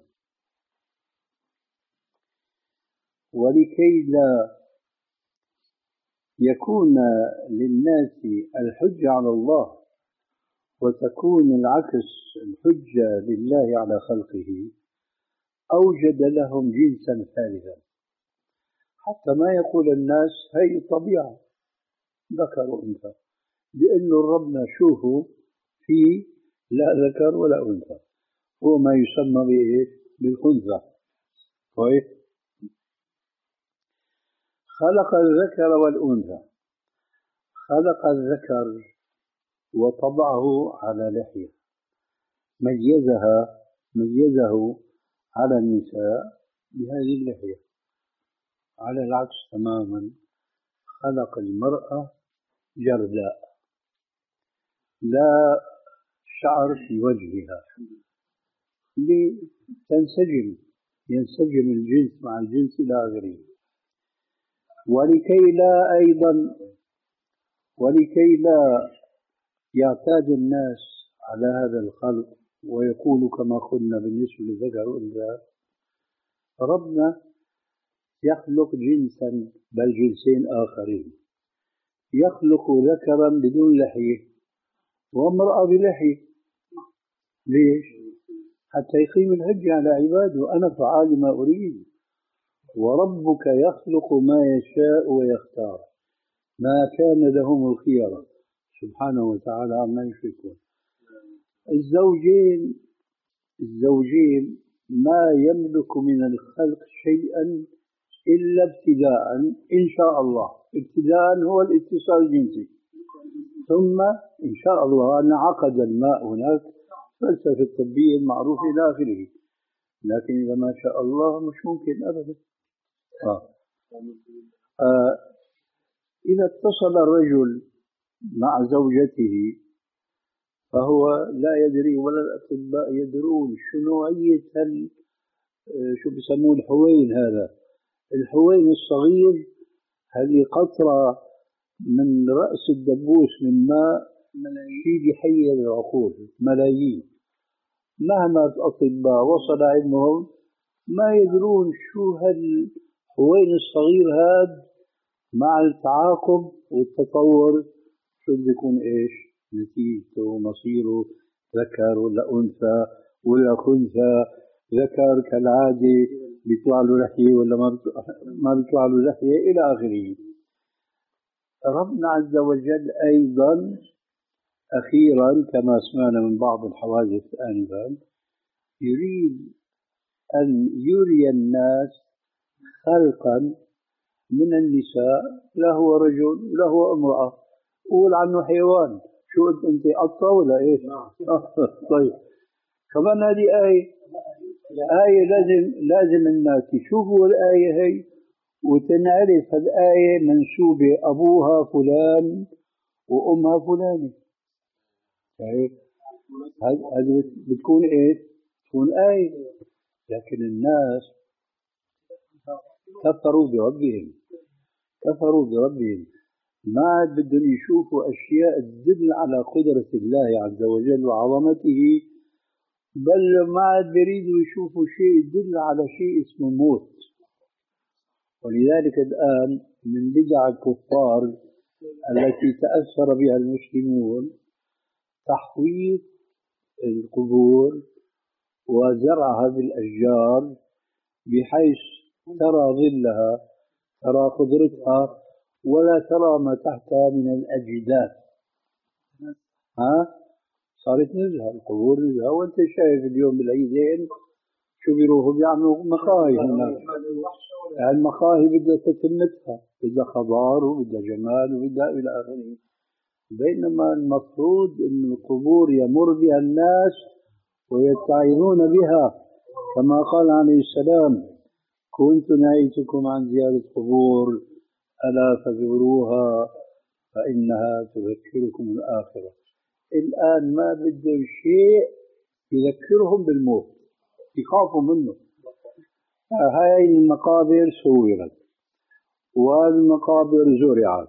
ولكي لا يكون للناس الحجة على الله وتكون العكس الحجة لله على خلقه، أوجد لهم جنسا ثالثا حتى ما يقول الناس هي الطبيعة ذكر وأنثى، لأنه ربنا شوفوا في لا ذكر ولا أنثى، هو ما يسمى بإيه؟ بالخنثى. كويس؟ خلق الذكر والأنثى، خلق الذكر وطبعه على لحية، ميزها ميزه على النساء بهذه اللحية، على العكس تماما خلق المرأة جرداء لا شعر في وجهها لتنسجم ينسجم الجنس مع الجنس إلى آخره، ولكي لا أيضا ولكي لا يعتاد الناس على هذا الخلق ويقول كما قلنا بالنسبة للذكر والأنثى، ربنا يخلق جنسا بل جنسين آخرين، يخلق ذكرا بدون لحية وامرأة بلحية. ليش؟ حتى يقيم الحجة على عباده، أنا فعال ما أريد، وربك يخلق ما يشاء ويختار ما كان لهم الخيرة سبحانه وتعالى عما يشركون. الزوجين الزوجين ما يملك من الخلق شيئا إلا ابتداء إن شاء الله. ابتداء هو الاتصال الجنسي، ثم إن شاء الله انعقد الماء هناك، فلسفة الطبية المعروفة إلى آخره. لكن إذا ما شاء الله مش ممكن أبدا. آه. آه. إذا اتصل الرجل مع زوجته فهو لا يدري ولا الأطباء يدرون شو نوعية هل شو بيسموه الحوين. هذا الحوين الصغير هل قطرة من رأس الدبوس من ماء شيء بيحير العقول ملايين. مهما الأطباء وصل علمهم ما يدرون شو هالحوين الصغير هذا مع التعاقب والتطور شو بده يكون ايش نتيجته مصيره، ذكر ولا أنثى ولا خنثى. ذكر كالعادة بيطلع له لحية ولا ما بيطلع له لحية إلى آخره. ربنا عز وجل أيضا أخيرا كما سمعنا من بعض الحوادث آنفا يريد أن يري الناس خلقا من النساء، لا هو رجل ولا هو امرأة، قول عنه حيوان. شو قلت أنت قطة ولا إيش؟ طيب كمان هذه آية آية لازم لازم الناس يشوفوا الآية هي وتنعرف الآية منسوبة أبوها فلان وأمها فلانة. طيب هذه بتكون إيش؟ تكون آية. لكن الناس كفروا بربهم كفروا بربهم ما عاد بدهم يشوفوا أشياء تدل على قدرة الله عز وجل وعظمته، بل ما عاد بيريدوا يشوفوا شيء يدل على شيء اسمه موت. ولذلك الآن من بدع الكفار التي تأثر بها المسلمون تحويط القبور وزرعها بالأشجار بحيث ترى ظلها ترى خضرتها ولا ترى ما تحتها من الأجداث. ها صارت نزهة القبور نزهة، وانت شايف اليوم بالعيدين شو بيروحوا بيعملوا مقاهي هناك. المقاهي بدها تتمتها، بدها خضار وبدها جمال وبدها إلى آخره. بينما المفروض أن القبور يمر بها الناس ويتعظون بها كما قال عليه السلام: كنت نهيتكم عن زيارة قبور ألا فزوروها فإنها تذكركم الآخرة. الآن ما بدهم شيء يذكرهم بالموت، يخافوا منه. هاي المقابر صورت والمقابر زرعت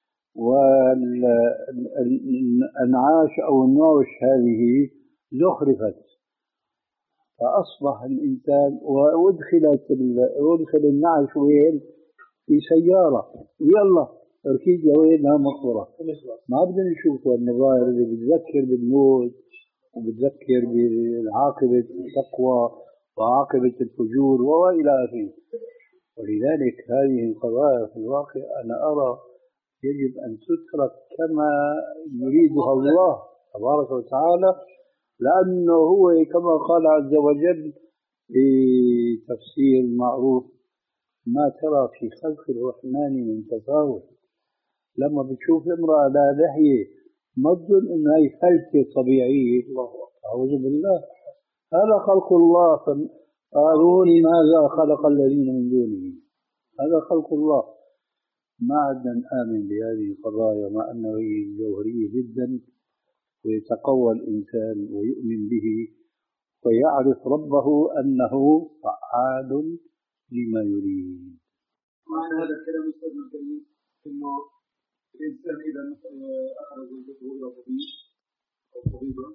والأنعاش أو النعش هذه زخرفت، فأصبح الإنسان وادخلت وادخل النعش وين؟ في سيارة ويلا تركيز لوينها مقبرة. ما بدنا نشوف المظاهر اللي بتذكر بالموت وبتذكر بعاقبة التقوى وعاقبة الفجور وإلى آخره. ولذلك هذه القضايا في الواقع أنا أرى يجب أن تترك كما يريدها الله تبارك وتعالى، لأنه هو كما قال عز وجل في تفسير معروف: ما ترى في خلق الرحمن من تفاوت. لما بتشوف امرأة لا لحية ما تظن انها هي فلتة طبيعية، أعوذ بالله، هذا خلق الله. فقالوني ماذا خلق الذين من دونه، هذا خلق الله. ما عدنا نآمن بهذه القضايا مع أنها هي جوهرية جدا، ويتقوى الإنسان ويؤمن به ويعرف ربه أنه فعال لما يريد. معنى هذا الكلام أستاذ الكريم إنه الإنسان إذا أخذ زوجته إلى طبيب أو طبيبة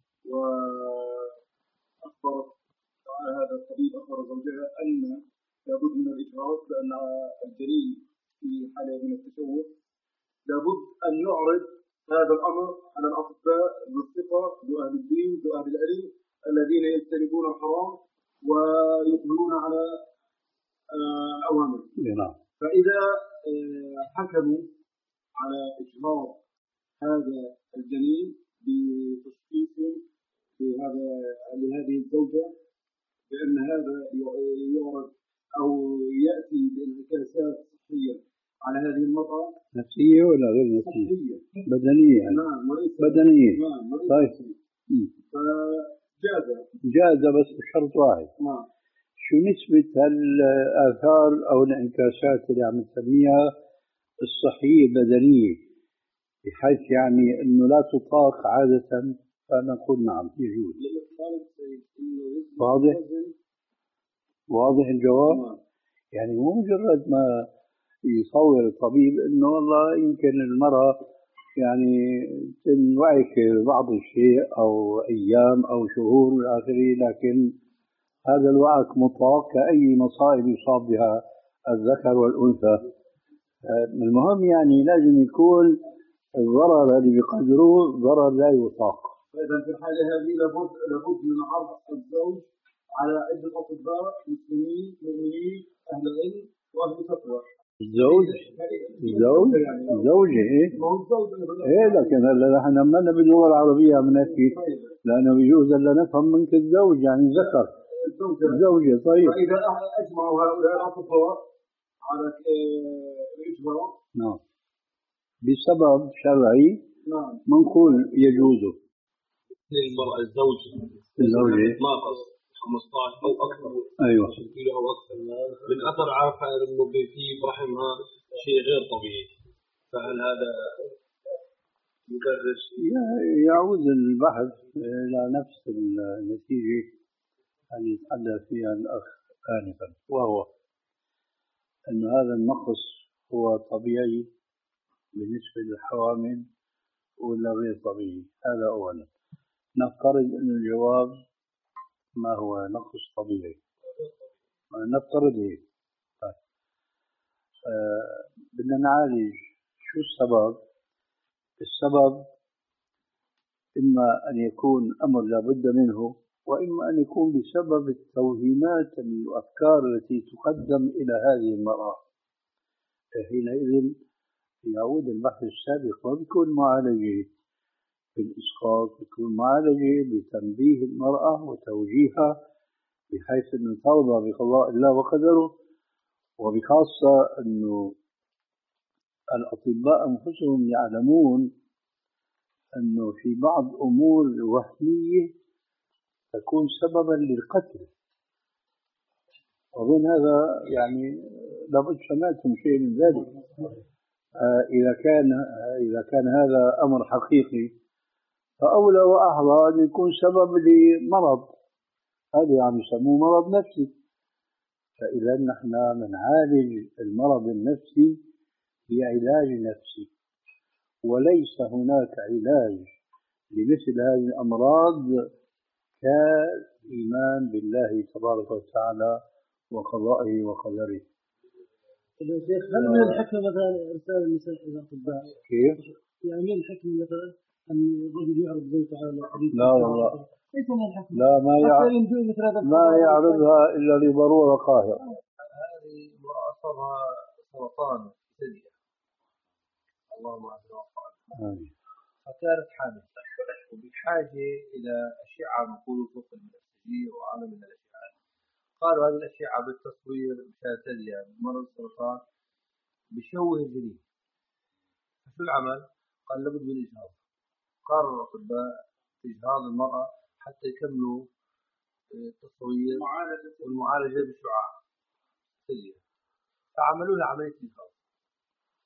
وأخبر هذا الطبيب أخبر زوجها أن لابد من الإجهاض لأن الجنين في حالة من التشوه، لابد أن يعرض هذا الأمر على الأطباء ذو الثقة ذو أهل الدين ذو أهل العلم الذين يجتنبون الحرام ويقبلون على الأوامر. نعم. فإذا حكموا على إجهاض هذا الجنين بتشخيص لهذا لهذه الزوجة بأن هذا يعرض أو يأتي بانعكاسات صحية على هذه المرأة، نفسية ولا غير نفسية؟ صحية بدنية. نعم بدنية. نعم. طيب. فجاز جاز بس بشرط واحد. نعم. شو نسبة الآثار أو الانعكاسات اللي عم تسميها الصحية البدنية بحيث يعني أنه لا تطاق عادة؟ فنقول نعم يجوز. واضح؟ واضح الجواب؟ نعم. يعني مو مجرد ما يصور الطبيب أنه والله يمكن المرأة يعني تنوعك بعض الشيء أو أيام أو شهور إلى آخره، لكن هذا الوعك مطلق كأي مصائب يصاب بها الذكر والأنثى. المهم يعني لازم يكون الضرر اللي بيقدروه ضرر لا يطاق. فإذا في الحالة هذه لابد لابد من عرض الزوج على عدة أطباء مسلمين مؤمنين أهل علم وأهل تقوى. الزوج الزوج زوجة إيه؟ إيه لكن هلا نحن لما باللغة العربية عم نحكي لأنه بيجوز ألا نفهم منك الزوج يعني ذكر الزوجة. طيب فإذا أجمعوا هؤلاء الأطباء على الإجماع نعم بسبب شرعي نعم منقول يجوز للمرأة الزوج الزوجة ناقص خمسة عشر أو أكثر. أيوة كيلو أو أكثر من أثر عارفة إنه في برحمها شيء غير طبيعي، فهل هذا يبرر؟ يعود البحث إلى نفس النتيجة اللي يتحدث فيها الأخ آنفا، وهو أن هذا النقص هو طبيعي بالنسبة للحوامل ولا غير طبيعي. هذا أولا. نفترض أن الجواب ما هو نقص طبيعي، نفترض هيك. آه بدنا نعالج شو السبب. السبب إما أن يكون أمر لابد منه، وإما أن يكون بسبب التوهيمات والأفكار التي تقدم إلى هذه المرأة. حينئذ يعود البحث السابق وبيكون معالجة بالإسقاط، بيكون معالجة بتنبيه المرأة وتوجيهها بحيث أن ترضى بقضاء الله وقدره، وبخاصة أنه الأطباء أنفسهم يعلمون أنه في بعض أمور وهمية تكون سببا للقتل. أظن هذا يعني لابد سمعتم شيء من ذلك. آه إذا كان إذا كان هذا أمر حقيقي فأولى وأحرى أن يكون سبب لمرض، هذا عم يسموه مرض نفسي. فإذا نحن نعالج المرض النفسي بعلاج نفسي، وليس هناك علاج لمثل هذه الأمراض كالإيمان بالله تبارك وتعالى وقضائه وقدره. هل من الحكمة مثلا إرسال النساء إلى الأطباء؟ كيف؟ يعني من الحكمة مثلا أن الرجل يعرض زوجته على الحديث؟ لا والله ليس من الحكمة. لا ما يعرض ما يعرضها إلا لضرورة قاهرة. هذه أصابها سرطان ثدي اللهم عافنا وعافنا، فكانت حامل وبحاجة إلى أشعة نقول فوق البنفسجية وأعلى من الأشعة. قالوا هذه الأشعة بالتصوير مشان ثديها مرض السرطان بشوه الجنين. فشو العمل؟ قال لابد من إجهاض. قرر الأطباء إجهاض المرأة حتى يكملوا التصوير والمعالجة بالشعاع ثديها، فعملوا لها عملية إجهاض.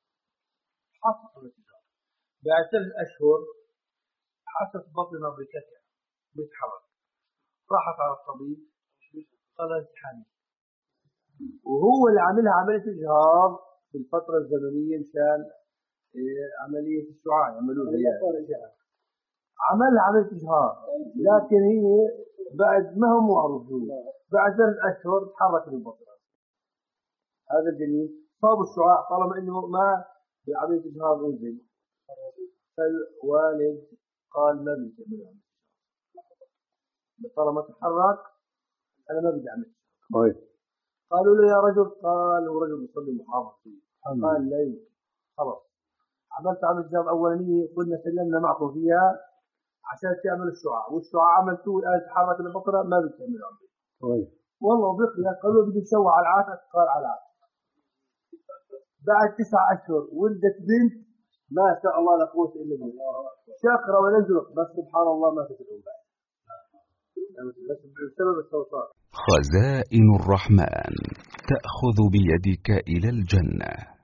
حصلت عملية إجهاض. بعد ثلاث أشهر حست بطنها بكتع بيتحرك، راحت على الطبيب قال لها حامل، وهو اللي عاملها عملية إجهاض في الفترة الزمنية مشان إيه عملية الشعاع يعملوا لها، عملها عملية إجهاض، لكن هي بعد ما هم معروفين بعد ثلاث أشهر تحرك البطن. هذا الجنين صاب الشعاع طالما إنه ما بعملية إجهاض أنزل، فالوالد قال ما بدي أعمل عملية إجهاض طالما تحرك أنا ما بدي أعمل. قالوا له يا رجل، قال هو رجل يصلي محافظ فيه، قال لا يمكن، خلاص عملت عملية إجهاض أولانية كنا سلمنا معكم فيها عشان تعمل الشعاع، والشعاع عملتوه الآن تحرك البطنة ما بدي أعمل عملية. والله بقي قالوا بدي نسوي على العاتق، قال على العاتق. بعد تسع أشهر ولدت بنت ما شاء الله لا قوة إلا بالله، شاقرة ونزلت، بس سبحان الله ما تدعو بعد بسبب الصوصات. خزائن الرحمن تأخذ بيدك إلى الجنة.